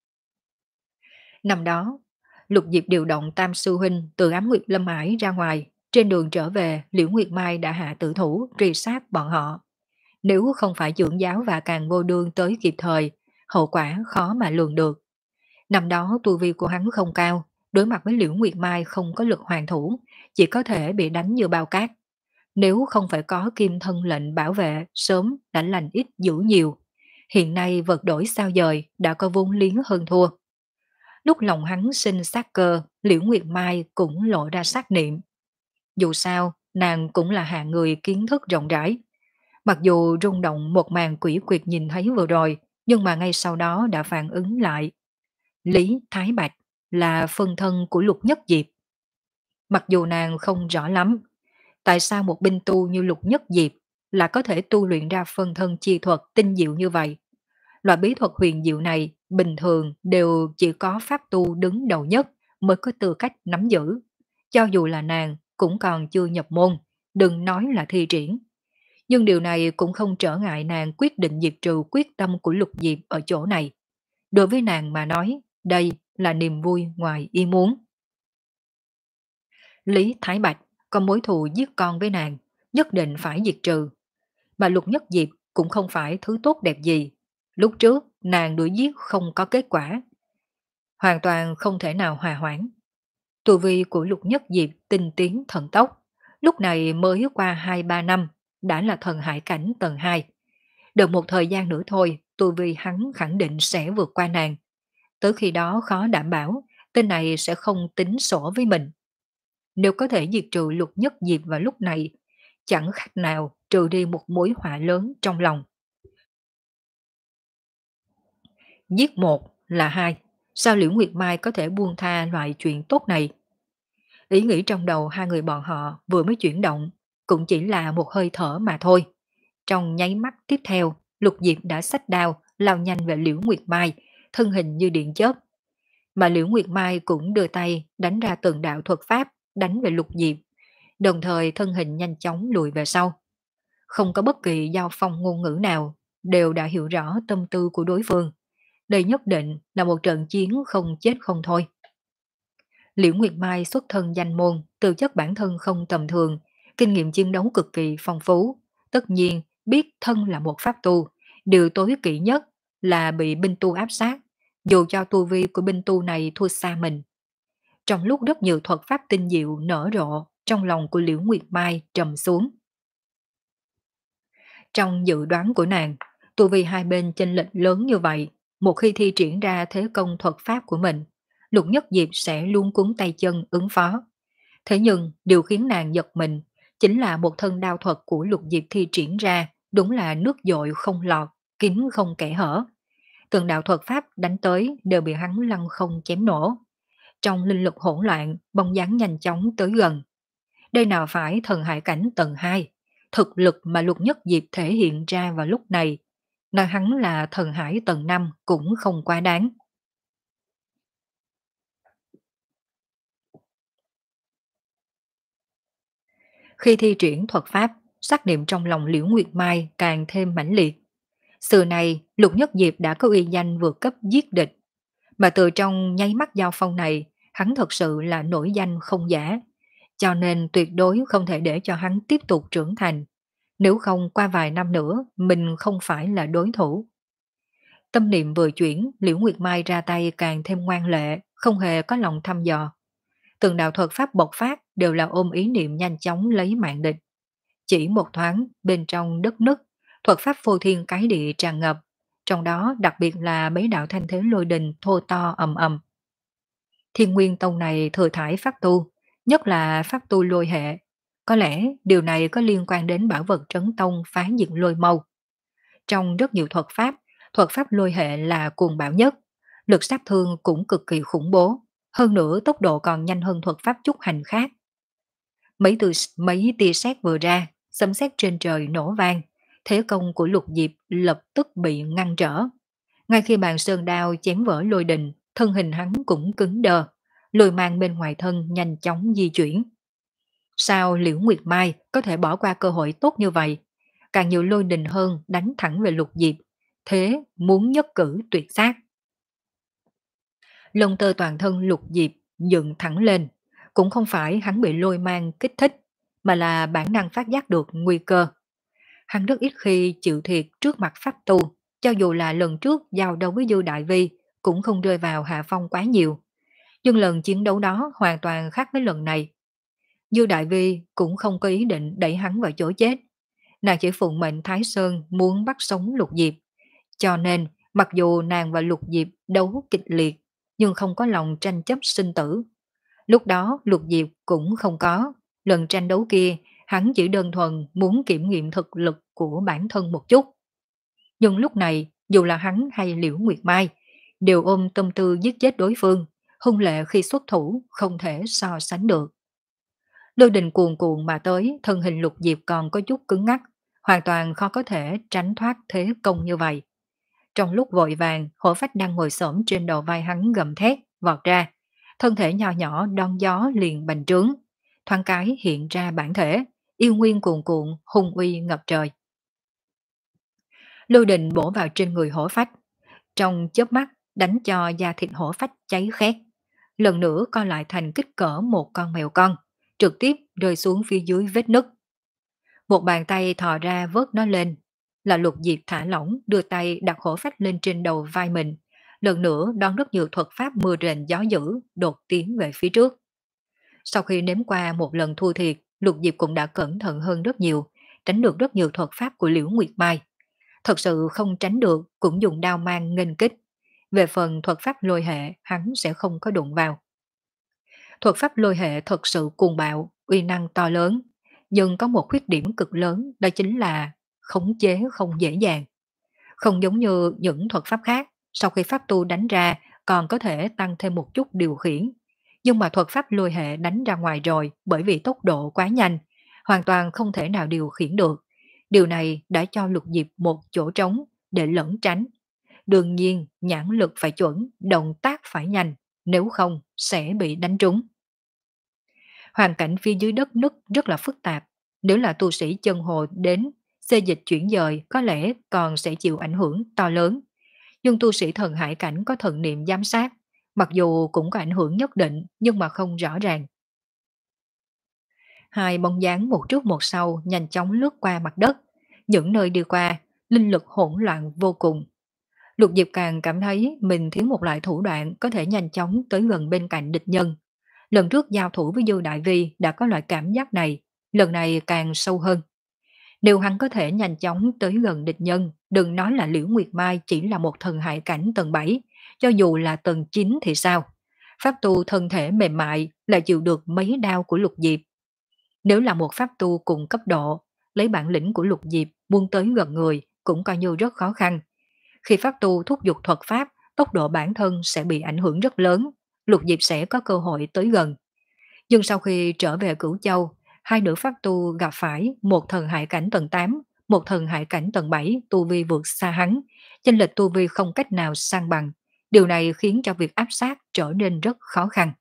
Năm đó, Lục Diệp điều động Tam Sư Huynh từ Ám Nguyệt Lâm Ải ra ngoài. Trên đường trở về, Liễu Nguyệt Mai đã hạ tử thủ truy sát bọn họ. Nếu không phải trưởng giáo và càng vô đương tới kịp thời, hậu quả khó mà lường được. Năm đó tu vi của hắn không cao, đối mặt với Liễu Nguyệt Mai không có lực hoàn thủ, chỉ có thể bị đánh như bao cát. Nếu không phải có kim thân lệnh bảo vệ, sớm đã lành ít dữ nhiều. Hiện nay vật đổi sao dời đã có vốn liếng hơn thua. Lúc lòng hắn sinh sát cơ, Liễu Nguyệt Mai cũng lộ ra sát niệm. Dù sao, nàng cũng là hạng người kiến thức rộng rãi. Mặc dù rung động một màn quỷ quyệt nhìn thấy vừa rồi, nhưng mà ngay sau đó đã phản ứng lại. Lý Thái Bạch là phân thân của Lục Nhất Diệp. Mặc dù nàng không rõ lắm, tại sao một binh tu như Lục Nhất Diệp là có thể tu luyện ra phân thân chi thuật tinh diệu như vậy. Loại bí thuật huyền diệu này bình thường đều chỉ có pháp tu đứng đầu nhất mới có tư cách nắm giữ. Cho dù là nàng cũng còn chưa nhập môn, đừng nói là thi triển. Nhưng điều này cũng không trở ngại nàng quyết định diệt trừ quyết tâm của Lục Diệp ở chỗ này. Đối với nàng mà nói, đây là niềm vui ngoài ý muốn. Lý Thái Bạch có mối thù giết con với nàng, nhất định phải diệt trừ. Mà Lục Nhất Diệp cũng không phải thứ tốt đẹp gì. Lúc trước nàng đuổi giết không có kết quả, hoàn toàn không thể nào hòa hoãn. Tu vi của Lục Nhất Diệp tinh tiến thần tốc, lúc này mới qua hai ba năm, đã là thần hải cảnh tầng hai. Đợi một thời gian nữa thôi, tu vi hắn khẳng định sẽ vượt qua nàng. Tới khi đó khó đảm bảo, tên này sẽ không tính sổ với mình. Nếu có thể diệt trừ Lục Nhất Diệp vào lúc này, chẳng khác nào trừ đi một mối họa lớn trong lòng. Giết một là hai, sao Liễu Nguyệt Mai có thể buông tha loại chuyện tốt này? Ý nghĩ trong đầu hai người bọn họ vừa mới chuyển động, cũng chỉ là một hơi thở mà thôi. Trong nháy mắt tiếp theo, Lục Diệp đã xách đao, lao nhanh về Liễu Nguyệt Mai, thân hình như điện chớp. Mà Liễu Nguyệt Mai cũng đưa tay đánh ra từng đạo thuật pháp, đánh về Lục Diệp, đồng thời thân hình nhanh chóng lùi về sau. Không có bất kỳ giao phong ngôn ngữ nào, đều đã hiểu rõ tâm tư của đối phương. Đây nhất định là một trận chiến không chết không thôi. Liễu Nguyệt Mai xuất thân danh môn, tư chất bản thân không tầm thường, kinh nghiệm chiến đấu cực kỳ phong phú. Tất nhiên, biết thân là một pháp tu, điều tối kỵ nhất là bị binh tu áp sát, dù cho tu vi của binh tu này thua xa mình. Trong lúc rất nhiều thuật pháp tinh diệu nở rộ, trong lòng của Liễu Nguyệt Mai trầm xuống. Trong dự đoán của nàng, tu vi hai bên chênh lệch lớn như vậy, một khi thi triển ra thế công thuật pháp của mình, Lục Nhất Diệp sẽ luôn cuốn tay chân ứng phó. Thế nhưng điều khiến nàng giật mình chính là một thân đao thuật của Lục Diệp thi triển ra đúng là nước dội không lọt, kín không kẽ hở. Từng đạo thuật pháp đánh tới đều bị hắn lăng không chém nổ. Trong linh lực hỗn loạn, bóng dáng nhanh chóng tới gần. Đây nào phải thần hải cảnh tầng hai, thực lực mà Lục Nhất Diệp thể hiện ra vào lúc này, nói hắn là thần hải tầng năm cũng không quá đáng. Khi thi triển thuật pháp, sắc niệm trong lòng Liễu Nguyệt Mai càng thêm mãnh liệt. Xưa này, Lục Nhất Diệp đã có uy danh vượt cấp giết địch, mà từ trong nháy mắt giao phong này, hắn thật sự là nổi danh không giả, cho nên tuyệt đối không thể để cho hắn tiếp tục trưởng thành. Nếu không qua vài năm nữa, mình không phải là đối thủ. Tâm niệm vừa chuyển, Liễu Nguyệt Mai ra tay càng thêm ngoan lệ, không hề có lòng thăm dò. Từng đạo thuật pháp bộc phát đều là ôm ý niệm nhanh chóng lấy mạng địch. Chỉ một thoáng, bên trong đất nứt, thuật pháp phô thiên cái địa tràn ngập, trong đó đặc biệt là mấy đạo thanh thế lôi đình thô to ầm ầm. Thiên Nguyên Tông này thừa thải pháp tu, nhất là pháp tu lôi hệ. Có lẽ điều này có liên quan đến bảo vật trấn tông phá diệt lôi mâu. Trong rất nhiều thuật pháp, thuật pháp lôi hệ là cuồng bạo nhất, lực sát thương cũng cực kỳ khủng bố, hơn nữa tốc độ còn nhanh hơn thuật pháp trúc hành khác. Mấy từ mấy tia sét vừa ra, sấm sét trên trời nổ vang, thế công của Lục Diệp lập tức bị ngăn trở. Ngay khi bàn sơn đao chém vỡ lôi đình, thân hình hắn cũng cứng đờ, lôi mang bên ngoài thân nhanh chóng di chuyển. Sao Liễu Nguyệt Mai có thể bỏ qua cơ hội tốt như vậy? Càng nhiều lôi đình hơn đánh thẳng về Lục Diệp, thế muốn nhất cử tuyệt sát. Lông tơ toàn thân Lục Diệp dựng thẳng lên, cũng không phải hắn bị lôi mang kích thích, mà là bản năng phát giác được nguy cơ. Hắn rất ít khi chịu thiệt trước mặt pháp tu, cho dù là lần trước giao đấu với Dư Đại Vi cũng không rơi vào hạ phong quá nhiều. Nhưng lần chiến đấu đó hoàn toàn khác với lần này. Dư Đại Vi cũng không có ý định đẩy hắn vào chỗ chết. Nàng chỉ phụng mệnh Thái Sơn muốn bắt sống Lục Diệp, Cho nên, mặc dù nàng và Lục Diệp đấu kịch liệt, nhưng không có lòng tranh chấp sinh tử. Lúc đó Lục Diệp cũng không có. Lần tranh đấu kia, hắn chỉ đơn thuần muốn kiểm nghiệm thực lực của bản thân một chút. Nhưng lúc này, dù là hắn hay Liễu Nguyệt Mai, đều ôm tâm tư giết chết đối phương, hung lệ khi xuất thủ không thể so sánh được. Lôi đình cuồn cuộn mà tới, thân hình Lục Diệp còn có chút cứng ngắc, hoàn toàn khó có thể tránh thoát thế công như vậy. Trong lúc vội vàng, hổ phách đang ngồi xổm trên đầu vai hắn gầm thét, vọt ra. Thân thể nhỏ nhỏ đón gió liền bành trướng. Thoáng cái hiện ra bản thể, yêu nguyên cuồn cuộn, hung uy ngập trời. Lưu Đình bổ vào trên người hổ phách. Trong chớp mắt, đánh cho da thịt hổ phách cháy khét. Lần nữa co lại thành kích cỡ một con mèo con, trực tiếp rơi xuống phía dưới vết nứt. Một bàn tay thò ra vớt nó lên, là Lục Diệp thả lỏng đưa tay đặt hổ phách lên trên đầu vai mình. Lần nữa đón rất nhiều thuật pháp mưa rền gió dữ đột tiến về phía trước. Sau khi nếm qua một lần thua thiệt, Lục Diệp cũng đã cẩn thận hơn rất nhiều, tránh được rất nhiều thuật pháp của Liễu Nguyệt Mai. Thật sự không tránh được cũng dùng đao mang nghênh kích. Về phần thuật pháp lôi hệ hắn sẽ không có đụng vào. Thuật pháp lôi hệ thật sự cuồng bạo, uy năng to lớn, nhưng có một khuyết điểm cực lớn, đó chính là khống chế không dễ dàng. Không giống như những thuật pháp khác, sau khi pháp tu đánh ra còn có thể tăng thêm một chút điều khiển. Nhưng mà thuật pháp lôi hệ đánh ra ngoài rồi bởi vì tốc độ quá nhanh, hoàn toàn không thể nào điều khiển được. Điều này đã cho Lục Diệp một chỗ trống để lẩn tránh. Đương nhiên, nhãn lực phải chuẩn, động tác phải nhanh, nếu không sẽ bị đánh trúng. Hoàn cảnh phía dưới đất nứt rất là phức tạp. Nếu là tu sĩ chân hồ đến, xê dịch chuyển dời có lẽ còn sẽ chịu ảnh hưởng to lớn. Nhưng tu sĩ thần hải cảnh có thần niệm giám sát, mặc dù cũng có ảnh hưởng nhất định nhưng mà không rõ ràng. Hai bóng dáng một trước một sau nhanh chóng lướt qua mặt đất. Những nơi đi qua, linh lực hỗn loạn vô cùng. Lục Diệp càng cảm thấy mình thiếu một loại thủ đoạn có thể nhanh chóng tới gần bên cạnh địch nhân. Lần trước giao thủ với Dư Đại Vi đã có loại cảm giác này, lần này càng sâu hơn. Nếu hắn có thể nhanh chóng tới gần địch nhân, đừng nói là Liễu Nguyệt Mai chỉ là một thần hải cảnh tầng bảy, cho dù là tầng chín thì sao? Pháp tu thân thể mềm mại là chịu được mấy đao của Lục Diệp. Nếu là một pháp tu cùng cấp độ, lấy bản lĩnh của Lục Diệp muốn tới gần người cũng coi như rất khó khăn. Khi pháp tu thúc giục thuật pháp, tốc độ bản thân sẽ bị ảnh hưởng rất lớn, Lục Diệp sẽ có cơ hội tới gần. Nhưng sau khi trở về Cửu Châu, hai nữ pháp tu gặp phải một thần hải cảnh tầng tám, một thần hải cảnh tầng bảy tu vi vượt xa hắn, chênh lệch tu vi không cách nào sang bằng. Điều này khiến cho việc áp sát trở nên rất khó khăn.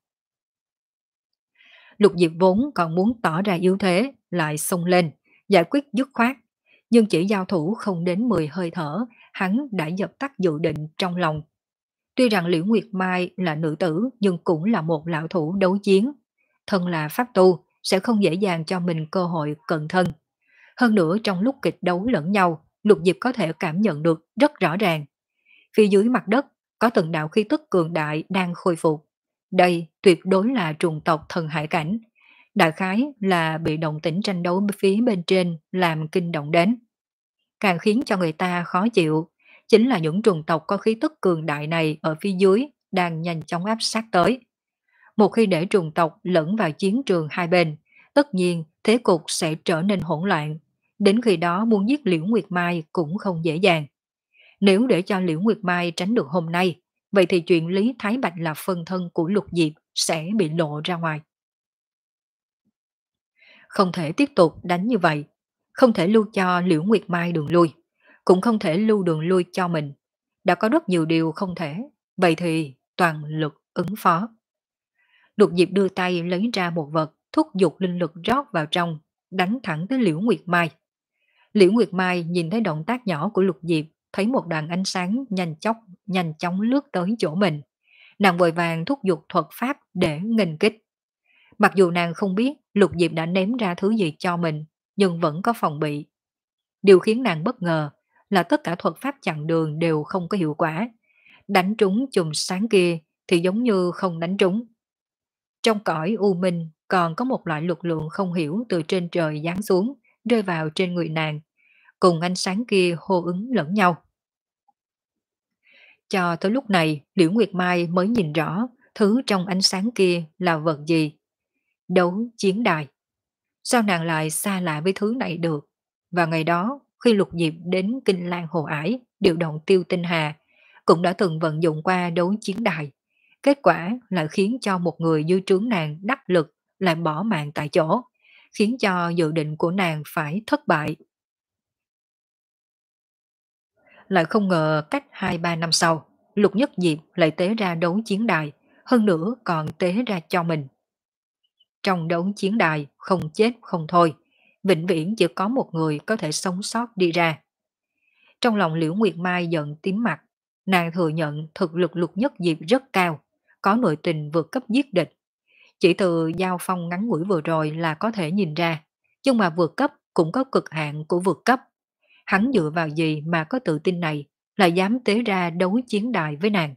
Lục Diệp vốn còn muốn tỏ ra yếu thế, lại xông lên, giải quyết dứt khoát. Nhưng chỉ giao thủ không đến mười hơi thở, hắn đã dập tắt dự định trong lòng. Tuy rằng Liễu Nguyệt Mai là nữ tử nhưng cũng là một lão thủ đấu chiến. Thân là pháp tu sẽ không dễ dàng cho mình cơ hội cận thân. Hơn nữa trong lúc kịch đấu lẫn nhau, Lục Diệp có thể cảm nhận được rất rõ ràng. Phía dưới mặt đất có từng đạo khí tức cường đại đang khôi phục. Đây tuyệt đối là trùng tộc thần hải cảnh. Đại khái là bị động tĩnh tranh đấu phía bên trên làm kinh động đến. Càng khiến cho người ta khó chịu, chính là những trùng tộc có khí tức cường đại này ở phía dưới đang nhanh chóng áp sát tới. Một khi để trùng tộc lẫn vào chiến trường hai bên, tất nhiên thế cục sẽ trở nên hỗn loạn. Đến khi đó muốn giết Liễu Nguyệt Mai cũng không dễ dàng. Nếu để cho Liễu Nguyệt Mai tránh được hôm nay, vậy thì chuyện Lý Thái Bạch là phân thân của Lục Diệp sẽ bị lộ ra ngoài. Không thể tiếp tục đánh như vậy, không thể lưu cho Liễu Nguyệt Mai đường lui, cũng không thể lưu đường lui cho mình. Đã có rất nhiều điều không thể, vậy thì toàn lực ứng phó. Lục Diệp đưa tay lấy ra một vật, thúc giục linh lực rót vào trong, đánh thẳng tới Liễu Nguyệt Mai. Liễu Nguyệt Mai nhìn thấy động tác nhỏ của Lục Diệp, thấy một đoàn ánh sáng nhanh chóng, nhanh chóng lướt tới chỗ mình. Nàng vội vàng thúc giục thuật pháp để nghênh kích. Mặc dù nàng không biết Lục Diệp đã ném ra thứ gì cho mình, nhưng vẫn có phòng bị. Điều khiến nàng bất ngờ là tất cả thuật pháp chặn đường đều không có hiệu quả. Đánh trúng chùm sáng kia thì giống như không đánh trúng. Trong cõi u minh còn có một loại lực lượng không hiểu từ trên trời giáng xuống, rơi vào trên người nàng, cùng ánh sáng kia hô ứng lẫn nhau. Cho tới lúc này, Liễu Nguyệt Mai mới nhìn rõ thứ trong ánh sáng kia là vật gì. Đấu chiến đài. Sao nàng lại xa lạ với thứ này được? Và ngày đó, khi Lục Diệp đến Kinh Lan Hồ Ải, điều động Tiêu Tinh Hà, cũng đã từng vận dụng qua đấu chiến đài. Kết quả lại khiến cho một người dư trướng nàng đắc lực lại bỏ mạng tại chỗ, khiến cho dự định của nàng phải thất bại. Lại không ngờ cách hai ba năm sau, Lục Nhất Diệp lại tế ra đấu chiến đài, hơn nữa còn tế ra cho mình. Trong đấu chiến đài không chết không thôi, vĩnh viễn chỉ có một người có thể sống sót đi ra. Trong lòng Liễu Nguyệt Mai giận tím mặt, nàng thừa nhận thực lực Lục Nhất Diệp rất cao, có nội tình vượt cấp giết địch. Chỉ từ giao phong ngắn ngủi vừa rồi là có thể nhìn ra, nhưng mà vượt cấp cũng có cực hạn của vượt cấp. Hắn dựa vào gì mà có tự tin này, là dám tế ra đấu chiến đài với nàng.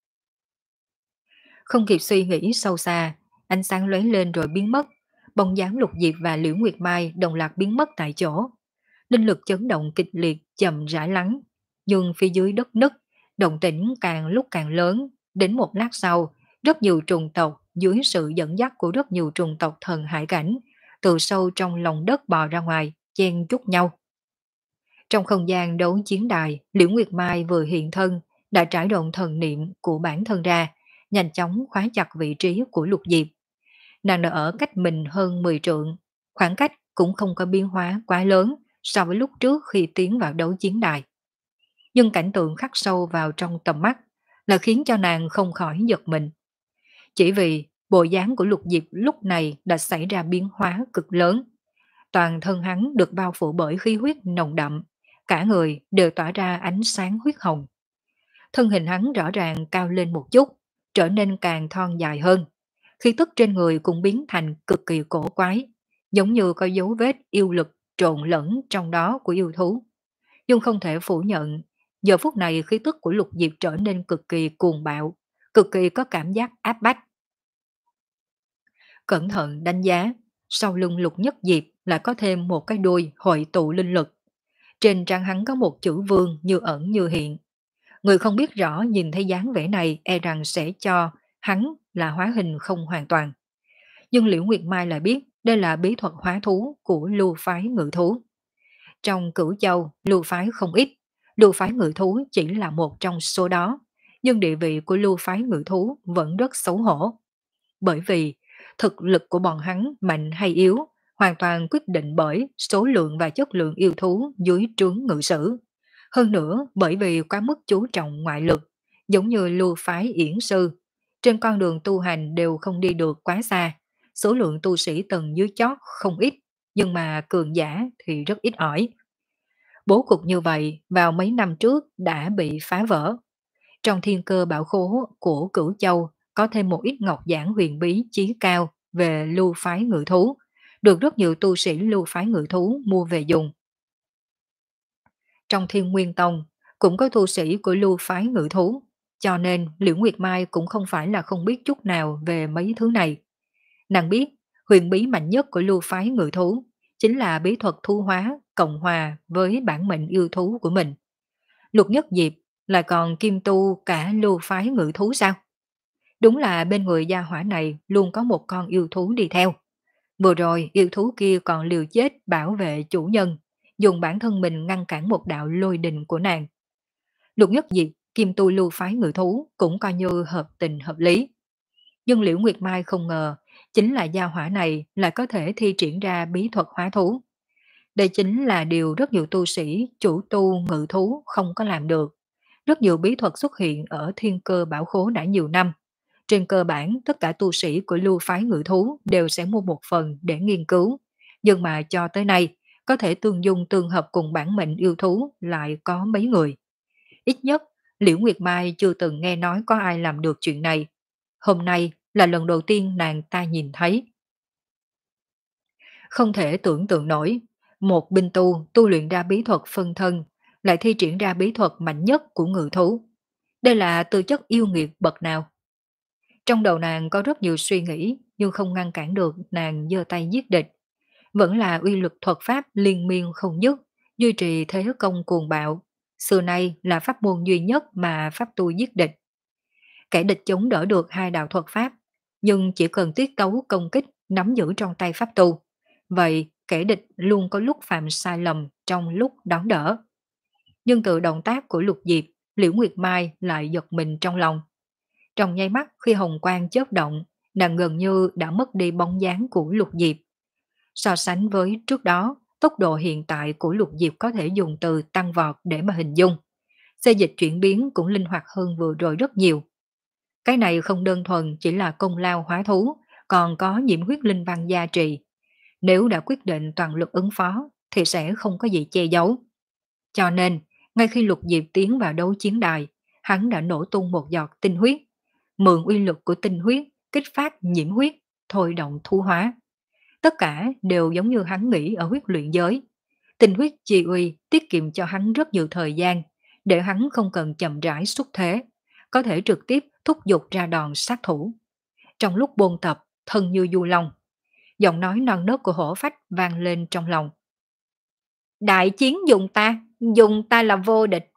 Không kịp suy nghĩ sâu xa, ánh sáng lóe lên rồi biến mất, bóng dáng Lục Diệp và Liễu Nguyệt Mai đồng loạt biến mất tại chỗ. Linh lực chấn động kịch liệt chậm rãi lắng, nhưng phía dưới đất nứt, động tĩnh càng lúc càng lớn, đến một lát sau, rất nhiều trùng tộc dưới sự dẫn dắt của rất nhiều trùng tộc thần hải cảnh, từ sâu trong lòng đất bò ra ngoài, chen chúc nhau. Trong không gian đấu chiến đài, Liễu Nguyệt Mai vừa hiện thân, đã trải động thần niệm của bản thân ra, nhanh chóng khóa chặt vị trí của Lục Diệp. Nàng đã ở cách mình hơn mười trượng, khoảng cách cũng không có biến hóa quá lớn so với lúc trước khi tiến vào đấu chiến đài. Nhưng cảnh tượng khắc sâu vào trong tầm mắt là khiến cho nàng không khỏi giật mình. Chỉ vì bộ dáng của Lục Diệp lúc này đã xảy ra biến hóa cực lớn. Toàn thân hắn được bao phủ bởi khí huyết nồng đậm, cả người đều tỏa ra ánh sáng huyết hồng. Thân hình hắn rõ ràng cao lên một chút, trở nên càng thon dài hơn. Khí tức trên người cũng biến thành cực kỳ cổ quái, giống như có dấu vết yêu lực trộn lẫn trong đó của yêu thú. Nhưng không thể phủ nhận, giờ phút này khí tức của Lục Diệp trở nên cực kỳ cuồng bạo, cực kỳ có cảm giác áp bách. Cẩn thận đánh giá, sau lưng Lục Nhất Diệp lại có thêm một cái đuôi hội tụ linh lực. Trên trán hắn có một chữ vương như ẩn như hiện. Người không biết rõ nhìn thấy dáng vẻ này e rằng sẽ cho hắn là hóa hình không hoàn toàn. Nhưng Liễu Nguyệt Mai lại biết đây là bí thuật hóa thú của lưu phái ngự thú. Trong Cửu Châu, lưu phái không ít, lưu phái ngự thú chỉ là một trong số đó, nhưng địa vị của lưu phái ngự thú vẫn rất xấu hổ. Bởi vì thực lực của bọn hắn mạnh hay yếu hoàn toàn quyết định bởi số lượng và chất lượng yêu thú dưới trướng ngự sử. Hơn nữa bởi vì quá mức chú trọng ngoại lực, giống như lưu phái yển sư, trên con đường tu hành đều không đi được quá xa, số lượng tu sĩ tầng dưới chót không ít, nhưng mà cường giả thì rất ít ỏi. Bố cục như vậy vào mấy năm trước đã bị phá vỡ. Trong thiên cơ bảo khố của Cửu Châu có thêm một ít ngọc giản huyền bí chí cao về lưu phái ngự thú, được rất nhiều tu sĩ lưu phái ngự thú mua về dùng. Trong Thiên Nguyên Tông cũng có tu sĩ của lưu phái ngự thú, cho nên Liễu Nguyệt Mai cũng không phải là không biết chút nào về mấy thứ này. Nàng biết huyền bí mạnh nhất của lưu phái ngự thú chính là bí thuật thu hóa cộng hòa với bản mệnh yêu thú của mình. Lục Nhất Diệp lại còn kim tu cả lưu phái ngự thú sao? Đúng là bên người gia hỏa này luôn có một con yêu thú đi theo. Vừa rồi yêu thú kia còn liều chết bảo vệ chủ nhân, dùng bản thân mình ngăn cản một đạo lôi đình của nàng. Lục Nhất Diệp kim tu lưu phái ngự thú cũng coi như hợp tình hợp lý. Nhưng Liễu Nguyệt Mai không ngờ chính là gia hỏa này lại có thể thi triển ra bí thuật hóa thú. Đây chính là điều rất nhiều tu sĩ chủ tu ngự thú không có làm được. Rất nhiều bí thuật xuất hiện ở thiên cơ bảo khố đã nhiều năm. Trên cơ bản, tất cả tu sĩ của lưu phái ngự thú đều sẽ mua một phần để nghiên cứu. Nhưng mà cho tới nay, có thể tương dung tương hợp cùng bản mệnh yêu thú lại có mấy người. Ít nhất, Liễu Nguyệt Mai chưa từng nghe nói có ai làm được chuyện này. Hôm nay là lần đầu tiên nàng ta nhìn thấy. Không thể tưởng tượng nổi, một binh tu tu luyện ra bí thuật phân thân, lại thi triển ra bí thuật mạnh nhất của ngự thú. Đây là tư chất yêu nghiệt bậc nào? Trong đầu nàng có rất nhiều suy nghĩ, nhưng không ngăn cản được nàng giơ tay giết địch. Vẫn là uy lực thuật pháp liên miên không dứt, duy trì thế công cuồng bạo. xưa nay là pháp môn duy nhất mà pháp tu giết địch. Kẻ địch chống đỡ được hai đạo thuật pháp, nhưng chỉ cần tiết tấu công kích nắm giữ trong tay pháp tu. Vậy kẻ địch luôn có lúc phạm sai lầm trong lúc đón đỡ. Nhưng từ động tác của Lục Diệp, Liễu Nguyệt Mai lại giật mình trong lòng. Trong nháy mắt khi hồng quang chớp động, nàng gần như đã mất đi bóng dáng của Lục Diệp. So sánh với trước đó, tốc độ hiện tại của Lục Diệp có thể dùng từ tăng vọt để mà hình dung. Xê dịch chuyển biến cũng linh hoạt hơn vừa rồi rất nhiều. Cái này không đơn thuần chỉ là công lao hóa thú, còn có nhiễm huyết linh văn gia trì. Nếu đã quyết định toàn lực ứng phó, thì sẽ không có gì che giấu. Cho nên, ngay khi Lục Diệp tiến vào đấu chiến đài, hắn đã nổ tung một giọt tinh huyết, mượn uy lực của tinh huyết, kích phát nhiễm huyết, thôi động thu hóa. Tất cả đều giống như hắn nghĩ ở huyết luyện giới. Tinh huyết chi uy tiết kiệm cho hắn rất nhiều thời gian, để hắn không cần chậm rãi xuất thế, có thể trực tiếp thúc giục ra đòn sát thủ. Trong lúc bôn tập, thân như du long, giọng nói non nớt của hổ phách vang lên trong lòng. Đại chiến dùng ta, dùng ta là vô địch.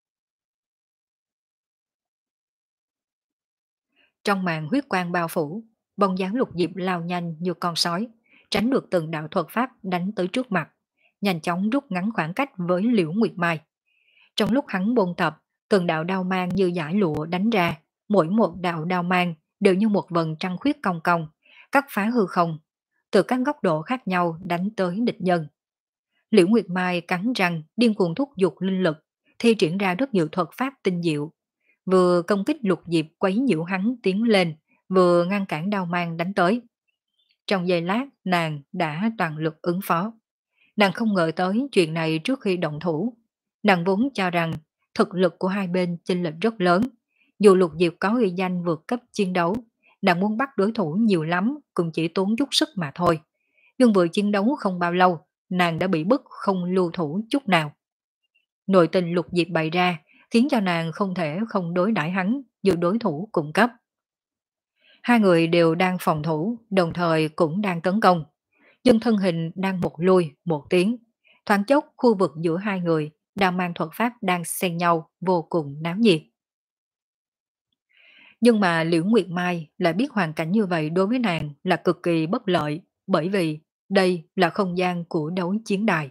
Trong màn huyết quang bao phủ, bóng dáng Lục Diệp lao nhanh như con sói, tránh được từng đạo thuật pháp đánh tới trước mặt, nhanh chóng rút ngắn khoảng cách với Liễu Nguyệt Mai. Trong lúc hắn bôn tập, từng đạo đao mang như giải lụa đánh ra, mỗi một đạo đao mang đều như một vần trăng khuyết cong cong, cắt phá hư không, từ các góc độ khác nhau đánh tới địch nhân. Liễu Nguyệt Mai cắn răng, điên cuồng thúc giục linh lực, thi triển ra rất nhiều thuật pháp tinh diệu, vừa công kích Lục Diệp quấy nhiễu hắn tiến lên, vừa ngăn cản đao mang đánh tới. Trong giây lát, nàng đã toàn lực ứng phó. Nàng không ngờ tới chuyện này trước khi động thủ. Nàng vốn cho rằng thực lực của hai bên chênh lệch rất lớn. Dù Lục Diệp có uy danh vượt cấp chiến đấu, nàng muốn bắt đối thủ nhiều lắm cũng chỉ tốn chút sức mà thôi. Nhưng vừa chiến đấu không bao lâu, nàng đã bị bức không lưu thủ chút nào. Nội tình Lục Diệp bày ra khiến cho nàng không thể không đối đãi hắn như đối thủ cùng cấp. Hai người đều đang phòng thủ, đồng thời cũng đang tấn công. Nhưng thân hình đang một lui, một tiến. Thoáng chốc khu vực giữa hai người đang mang thuật pháp đang xen nhau vô cùng náo nhiệt. Nhưng mà Liễu Nguyệt Mai lại biết hoàn cảnh như vậy đối với nàng là cực kỳ bất lợi, bởi vì đây là không gian của đấu chiến đài.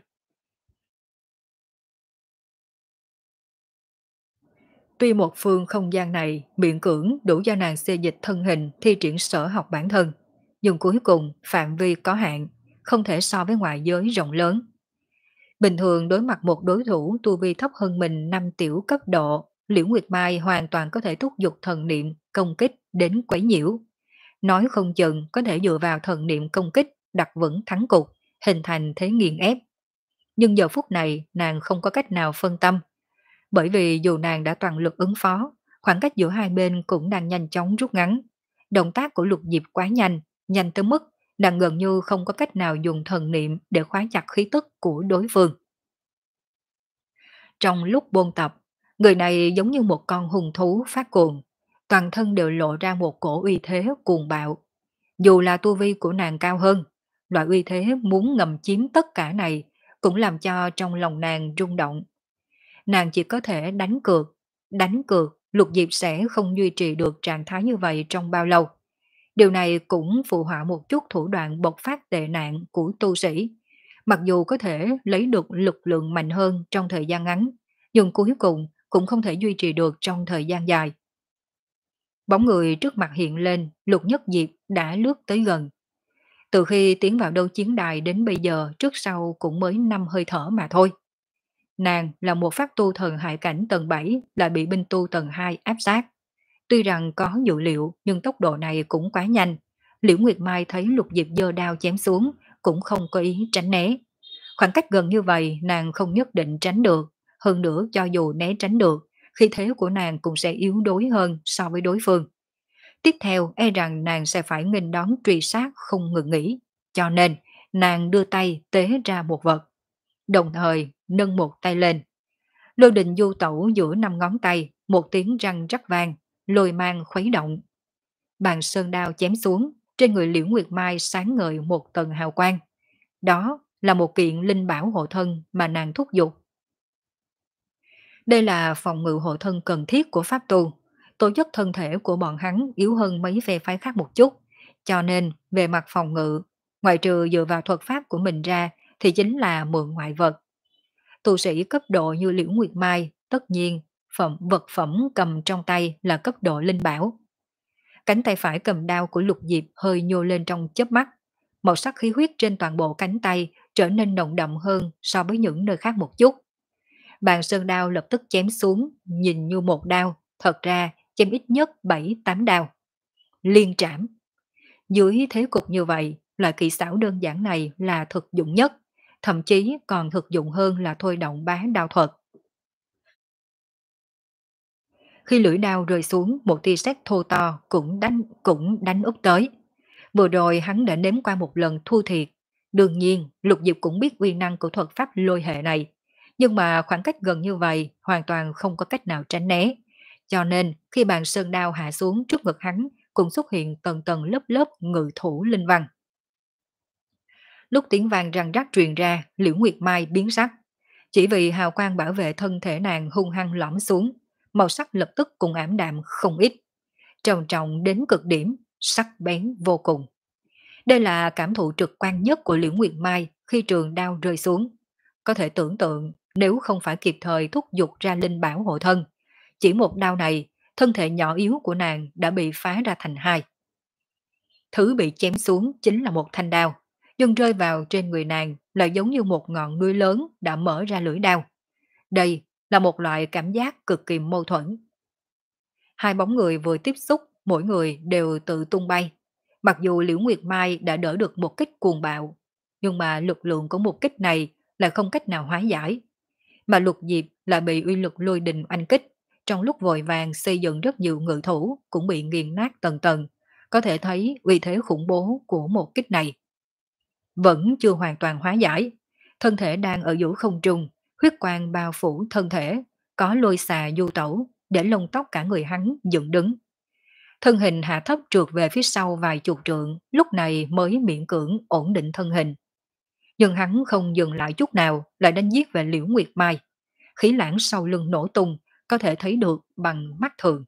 Tuy một phương không gian này miễn cưỡng đủ cho nàng xê dịch thân hình thi triển sở học bản thân, nhưng cuối cùng phạm vi có hạn, không thể so với ngoại giới rộng lớn. Bình thường đối mặt một đối thủ tu vi thấp hơn mình năm tiểu cấp độ, Liễu Nguyệt Mai hoàn toàn có thể thúc giục thần niệm công kích đến quấy nhiễu. Nói không chừng có thể dựa vào thần niệm công kích đặt vững thắng cục, hình thành thế nghiền ép. Nhưng giờ phút này nàng không có cách nào phân tâm, bởi vì dù nàng đã toàn lực ứng phó, khoảng cách giữa hai bên cũng đang nhanh chóng rút ngắn. Động tác của Lục Diệp quá nhanh, nhanh tới mức nàng gần như không có cách nào dùng thần niệm để khóa chặt khí tức của đối phương. Trong lúc bôn tập, người này giống như một con hung thú phát cuồng, toàn thân đều lộ ra một cổ uy thế cuồng bạo. Dù là tu vi của nàng cao hơn, loại uy thế muốn ngầm chiếm tất cả này cũng làm cho trong lòng nàng rung động. Nàng chỉ có thể đánh cược, đánh cược Lục Diệp sẽ không duy trì được trạng thái như vậy trong bao lâu. Điều này cũng phụ họa một chút thủ đoạn bộc phát tệ nạn của tu sĩ. Mặc dù có thể lấy được lực lượng mạnh hơn trong thời gian ngắn, nhưng cuối cùng cũng không thể duy trì được trong thời gian dài. Bóng người trước mặt hiện lên, Lục Nhất Diệp đã lướt tới gần. Từ khi tiến vào đấu chiến đài đến bây giờ trước sau cũng mới năm hơi thở mà thôi. Nàng là một pháp tu thần hải cảnh tầng bảy lại bị binh tu tầng hai áp sát. Tuy rằng có dự liệu nhưng tốc độ này cũng quá nhanh. Liễu Nguyệt Mai thấy Lục Diệp giơ đao chém xuống cũng không có ý tránh né. Khoảng cách gần như vậy nàng không nhất định tránh được. Hơn nữa cho dù né tránh được, khí thế của nàng cũng sẽ yếu đuối hơn so với đối phương. Tiếp theo e rằng nàng sẽ phải nghênh đón truy sát không ngừng nghỉ. Cho nên nàng đưa tay tế ra một vật, đồng thời nâng một tay lên. Lôi đình du tẩu giữa năm ngón tay, một tiếng răng rắc vang, lôi mang khuấy động. Bàn sơn đao chém xuống, trên người Liễu Nguyệt Mai sáng ngời một tầng hào quang. Đó là một kiện linh bảo hộ thân mà nàng thúc giục. Đây là phòng ngự hộ thân cần thiết của pháp tu. Tố chất thân thể của bọn hắn yếu hơn mấy phe phái khác một chút, cho nên về mặt phòng ngự, ngoại trừ dựa vào thuật pháp của mình ra thì chính là mượn ngoại vật. Tu sĩ cấp độ như Liễu Nguyệt Mai, tất nhiên phẩm vật phẩm cầm trong tay là cấp độ linh bảo. Cánh tay phải cầm đao của Lục Diệp hơi nhô lên trong chớp mắt, màu sắc khí huyết trên toàn bộ cánh tay trở nên nồng đậm hơn so với những nơi khác một chút. Bàn sơn đao lập tức chém xuống, nhìn như một đao, thật ra chém ít nhất bảy tám đao. Liên trảm. Dưới thế cục như vậy, loại kỹ xảo đơn giản này là thực dụng nhất, thậm chí còn thực dụng hơn là thôi động bá đao thuật. Khi lưỡi đao rơi xuống, một tia sét thô to cũng đánh cũng đánh úp tới. Vừa rồi hắn đã nếm qua một lần thua thiệt. Đương nhiên, Lục Diệp cũng biết uy năng của thuật pháp lôi hệ này. Nhưng mà khoảng cách gần như vậy hoàn toàn không có cách nào tránh né. Cho nên khi bàn sơn đao hạ xuống trước ngực hắn cũng xuất hiện tầng tầng lớp lớp ngự thủ linh văn. Lúc tiếng vang răng rắc truyền ra, Liễu Nguyệt Mai biến sắc. Chỉ vì hào quang bảo vệ thân thể nàng hung hăng lõm xuống, màu sắc lập tức cùng ảm đạm không ít. Trầm trọng đến cực điểm, sắc bén vô cùng. Đây là cảm thụ trực quan nhất của Liễu Nguyệt Mai khi trường đao rơi xuống. Có thể tưởng tượng nếu không phải kịp thời thúc giục ra linh bảo hộ thân, chỉ một đao này, thân thể nhỏ yếu của nàng đã bị phá ra thành hai. Thứ bị chém xuống chính là một thanh đao, nhưng rơi vào trên người nàng là giống như một ngọn núi lớn đã mở ra lưỡi đao. Đây là một loại cảm giác cực kỳ mâu thuẫn. Hai bóng người vừa tiếp xúc, mỗi người đều tự tung bay. Mặc dù Liễu Nguyệt Mai đã đỡ được một kích cuồng bạo, nhưng mà lực lượng của một kích này lại không cách nào hóa giải. Mà Lục Diệp lại bị uy lực lôi đình anh kích, trong lúc vội vàng xây dựng rất nhiều ngự thủ cũng bị nghiền nát tầng tầng. Có thể thấy uy thế khủng bố của một kích này. Vẫn chưa hoàn toàn hóa giải. Thân thể đang ở giữa không trung, huyết quang bao phủ thân thể, có lôi xà du tẩu, để lông tóc cả người hắn dựng đứng. Thân hình hạ thấp trượt về phía sau vài chục trượng, lúc này mới miễn cưỡng ổn định thân hình. Nhưng hắn không dừng lại chút nào, lại đánh giết về Liễu Nguyệt Mai. Khí lãng sau lưng nổ tung, có thể thấy được bằng mắt thường.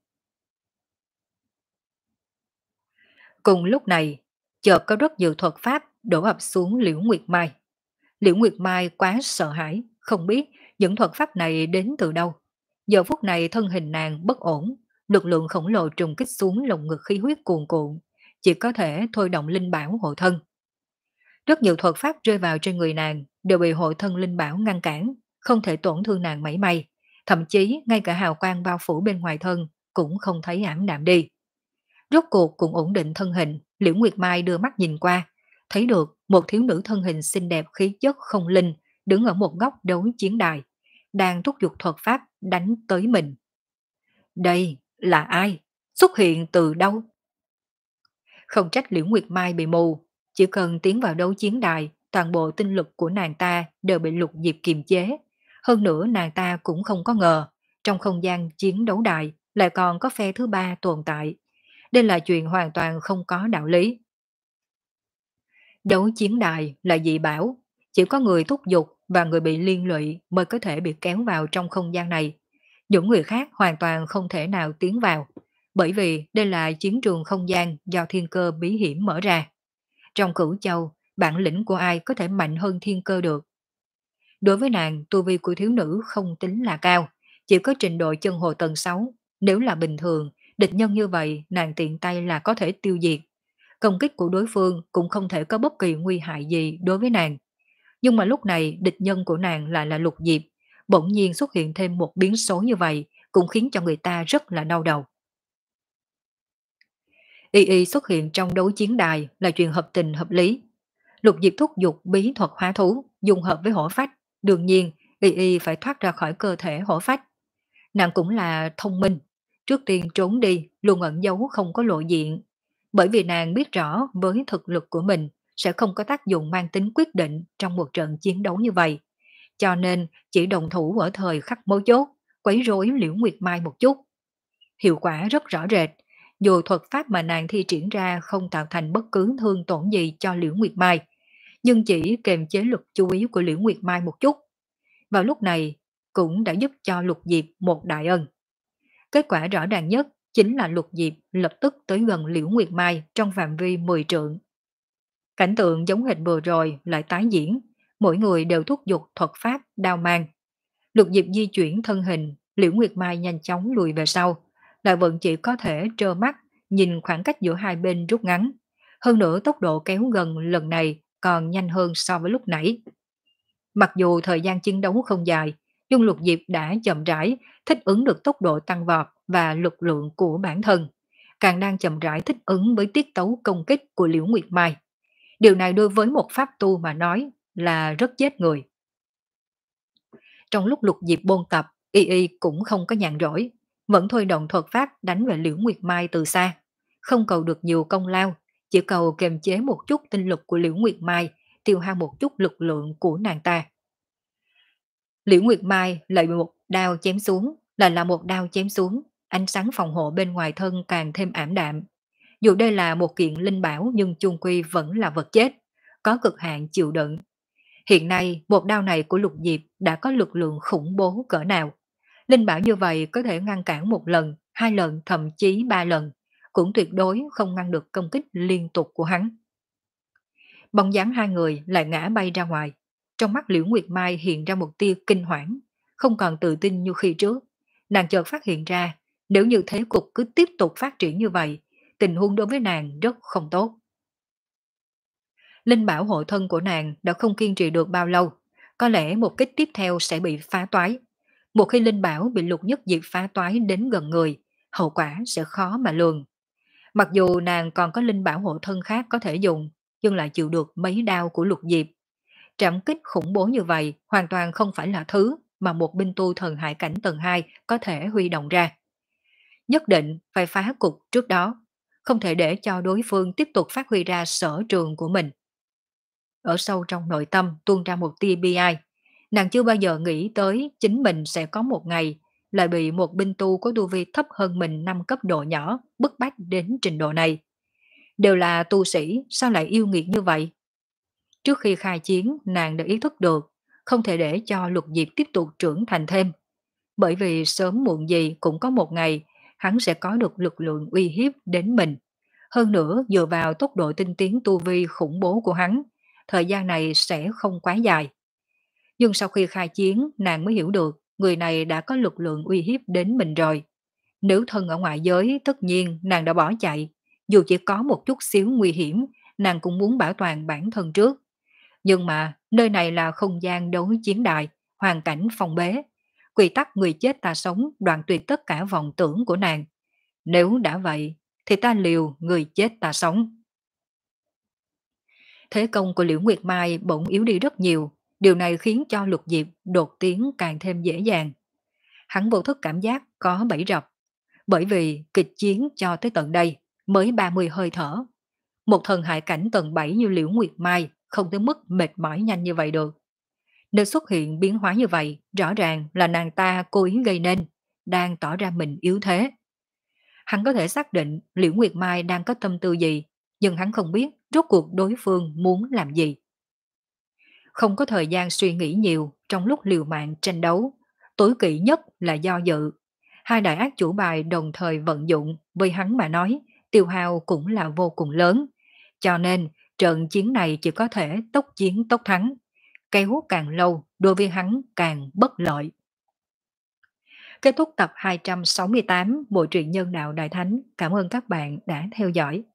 Cùng lúc này, chợt có rất nhiều thuật pháp đổ ập xuống Liễu Nguyệt Mai. Liễu Nguyệt Mai quá sợ hãi, không biết những thuật pháp này đến từ đâu. Giờ phút này thân hình nàng bất ổn, lực lượng khổng lồ trùng kích xuống lồng ngực khí huyết cuồn cuộn, chỉ có thể thôi động linh bảo hộ thân. Rất nhiều thuật pháp rơi vào trên người nàng đều bị hộ thân linh bảo ngăn cản, không thể tổn thương nàng mảy may, thậm chí ngay cả hào quang bao phủ bên ngoài thân cũng không thấy ảm đạm đi. Rốt cuộc cũng ổn định thân hình, Liễu Nguyệt Mai đưa mắt nhìn qua, thấy được một thiếu nữ thân hình xinh đẹp khí chất không linh đứng ở một góc đấu chiến đài, đang thúc giục thuật pháp đánh tới mình. Đây là ai? Xuất hiện từ đâu? Không trách Liễu Nguyệt Mai bị mù, chỉ cần tiến vào đấu chiến đài, toàn bộ tinh lực của nàng ta đều bị Lục Diệp kiềm chế. Hơn nữa nàng ta cũng không có ngờ, trong không gian chiến đấu đài lại còn có phe thứ ba tồn tại. Đây là chuyện hoàn toàn không có đạo lý. Đấu chiến đài là dị bảo, chỉ có người thúc giục và người bị liên lụy mới có thể bị kéo vào trong không gian này. Những người khác hoàn toàn không thể nào tiến vào, bởi vì đây là chiến trường không gian do thiên cơ bí hiểm mở ra. Trong cửu châu, bản lĩnh của ai có thể mạnh hơn thiên cơ được. Đối với nàng, tu vi của thiếu nữ không tính là cao, chỉ có trình độ chân hồ tầng sáu. Nếu là bình thường, địch nhân như vậy nàng tiện tay là có thể tiêu diệt. Công kích của đối phương cũng không thể có bất kỳ nguy hại gì đối với nàng. Nhưng mà lúc này địch nhân của nàng lại là Lục Diệp, bỗng nhiên xuất hiện thêm một biến số như vậy cũng khiến cho người ta rất là đau đầu. Y Y xuất hiện trong đấu chiến đài là chuyện hợp tình hợp lý. Lục Diệp thúc giục bí thuật hóa thú, dùng hợp với hổ phách, đương nhiên Y Y phải thoát ra khỏi cơ thể hổ phách. Nàng cũng là thông minh, trước tiên trốn đi, luôn ẩn giấu không có lộ diện. Bởi vì nàng biết rõ với thực lực của mình sẽ không có tác dụng mang tính quyết định trong một trận chiến đấu như vậy. Cho nên chỉ đồng thủ ở thời khắc mấu chốt, quấy rối Liễu Nguyệt Mai một chút. Hiệu quả rất rõ rệt, dù thuật pháp mà nàng thi triển ra không tạo thành bất cứ thương tổn gì cho Liễu Nguyệt Mai, nhưng chỉ kềm chế lực chú ý của Liễu Nguyệt Mai một chút. Vào lúc này, cũng đã giúp cho Lục Diệp một đại ân. Kết quả rõ ràng nhất chính là Lục Diệp lập tức tới gần Liễu Nguyệt Mai trong phạm vi mười trượng. Cảnh tượng giống hệt vừa rồi lại tái diễn, mỗi người đều thúc giục thuật pháp đao mang. Lục Diệp di chuyển thân hình, Liễu Nguyệt Mai nhanh chóng lùi về sau, lại vẫn chỉ có thể trơ mắt nhìn khoảng cách giữa hai bên rút ngắn. Hơn nữa tốc độ kéo gần lần này còn nhanh hơn so với lúc nãy. Mặc dù thời gian chiến đấu không dài, nhưng Lục Diệp đã chậm rãi thích ứng được tốc độ tăng vọt và lực lượng của bản thân, càng đang chậm rãi thích ứng với tiết tấu công kích của Liễu Nguyệt Mai. Điều này đối với một pháp tu mà nói là rất chết người. Trong lúc Lục Diệp bôn tập, Y Y cũng không có nhàn rỗi, vẫn thôi động thuật pháp đánh về Liễu Nguyệt Mai từ xa. Không cầu được nhiều công lao, chỉ cầu kiềm chế một chút tinh lực của Liễu Nguyệt Mai, tiêu hao một chút lực lượng của nàng ta. Liễu Nguyệt Mai lại bị một đao chém xuống, là là một đao chém xuống, ánh sáng phòng hộ bên ngoài thân càng thêm ảm đạm. Dù đây là một kiện linh bảo nhưng chung quy vẫn là vật chết, có cực hạn chịu đựng. Hiện nay, một đao này của Lục Diệp đã có lực lượng khủng bố cỡ nào. Linh bảo như vậy có thể ngăn cản một lần, hai lần, thậm chí ba lần, cũng tuyệt đối không ngăn được công kích liên tục của hắn. Bóng dáng hai người lại ngã bay ra ngoài. Trong mắt Liễu Nguyệt Mai hiện ra một tia kinh hoảng, không còn tự tin như khi trước. Nàng chợt phát hiện ra, nếu như thế cục cứ tiếp tục phát triển như vậy, tình huống đối với nàng rất không tốt. Linh bảo hộ thân của nàng đã không kiên trì được bao lâu, có lẽ một kích tiếp theo sẽ bị phá toái. Một khi linh bảo bị Lục Nhất Diệp phá toái đến gần người, hậu quả sẽ khó mà lường. Mặc dù nàng còn có linh bảo hộ thân khác có thể dùng, nhưng lại chịu được mấy đao của Lục Diệp. Trảm kích khủng bố như vậy hoàn toàn không phải là thứ mà một binh tu thần hải cảnh tầng hai có thể huy động ra. Nhất định phải phá cục trước đó, không thể để cho đối phương tiếp tục phát huy ra sở trường của mình. Ở sâu trong nội tâm tuôn ra một tia bi ai. Nàng chưa bao giờ nghĩ tới chính mình sẽ có một ngày lại bị một binh tu có tu vi thấp hơn mình năm cấp độ nhỏ bức bách đến trình độ này. Đều là tu sĩ, sao lại yêu nghiệt như vậy? Trước khi khai chiến, nàng đã ý thức được, không thể để cho Lục Diệp tiếp tục trưởng thành thêm. Bởi vì sớm muộn gì cũng có một ngày, hắn sẽ có được lực lượng uy hiếp đến mình. Hơn nữa, dựa vào tốc độ tinh tiến tu vi khủng bố của hắn, thời gian này sẽ không quá dài. Nhưng sau khi khai chiến, nàng mới hiểu được người này đã có lực lượng uy hiếp đến mình rồi. Nếu thân ở ngoại giới, tất nhiên nàng đã bỏ chạy. Dù chỉ có một chút xíu nguy hiểm, nàng cũng muốn bảo toàn bản thân trước. Nhưng mà, nơi này là không gian đấu chiến đại, hoàn cảnh phong bế. Quy tắc người chết ta sống đoạn tuyệt tất cả vọng tưởng của nàng. Nếu đã vậy, thì ta liều người chết ta sống. Thế công của Liễu Nguyệt Mai bỗng yếu đi rất nhiều, điều này khiến cho Lục Diệp đột tiến càng thêm dễ dàng. Hắn vô thức cảm giác có bẫy rập, bởi vì kịch chiến cho tới tận đây mới ba mươi hơi thở. Một thần hại cảnh tầng bảy như Liễu Nguyệt Mai không tới mức mệt mỏi nhanh như vậy được. Nếu xuất hiện biến hóa như vậy, rõ ràng là nàng ta cố ý gây nên, đang tỏ ra mình yếu thế. Hắn có thể xác định Liễu Nguyệt Mai đang có tâm tư gì, nhưng hắn không biết rốt cuộc đối phương muốn làm gì. Không có thời gian suy nghĩ nhiều trong lúc liều mạng tranh đấu, tối kỵ nhất là do dự. Hai đại ác chủ bài đồng thời vận dụng, với hắn mà nói, tiêu hao cũng là vô cùng lớn. Cho nên, trận chiến này chỉ có thể tốc chiến tốc thắng. Kéo càng lâu, đối với hắn càng bất lợi. Kết thúc tập hai trăm sáu mươi tám Bộ truyện Nhân đạo Đại Thánh. Cảm ơn các bạn đã theo dõi.